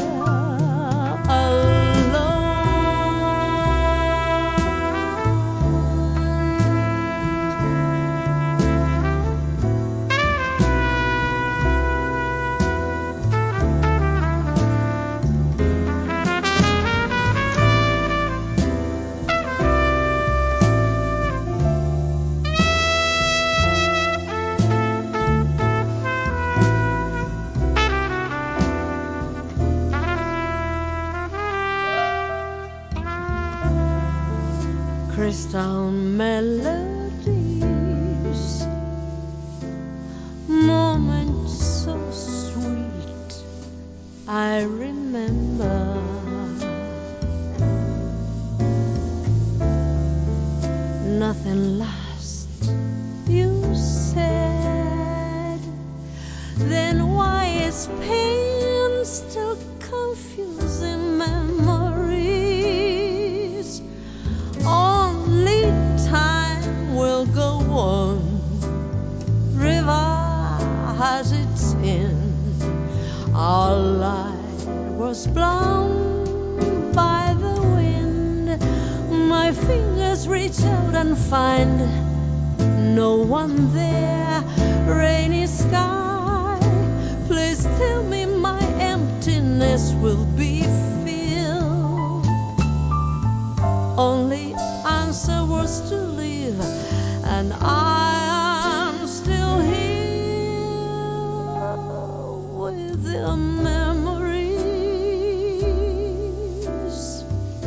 crystal melodies, moments so sweet I remember. Nothing lasts, you said. Then why is pain still confusing memories? Only time will go on. River has its end. Our light was blown by the wind. My fingers reach out and find no one there. Rainy sky, please tell me my emptiness will be filled. Only answer was to leave, and I am still here with the memories,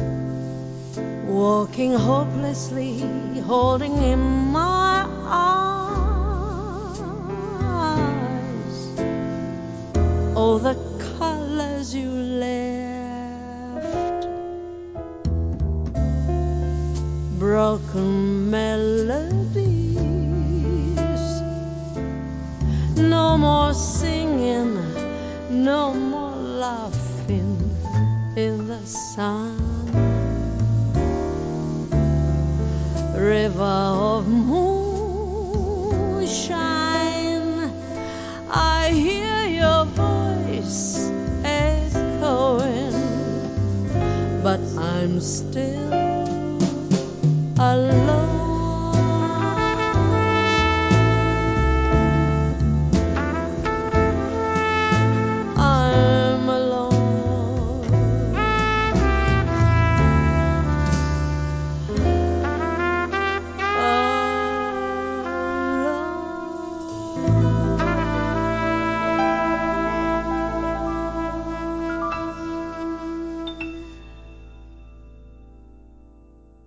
walking hopelessly, holding in my eyes all the colors you left. Broken melodies, no more singing, no more laughing in the sun. River of moonshine, I hear your voice echoing, but I'm still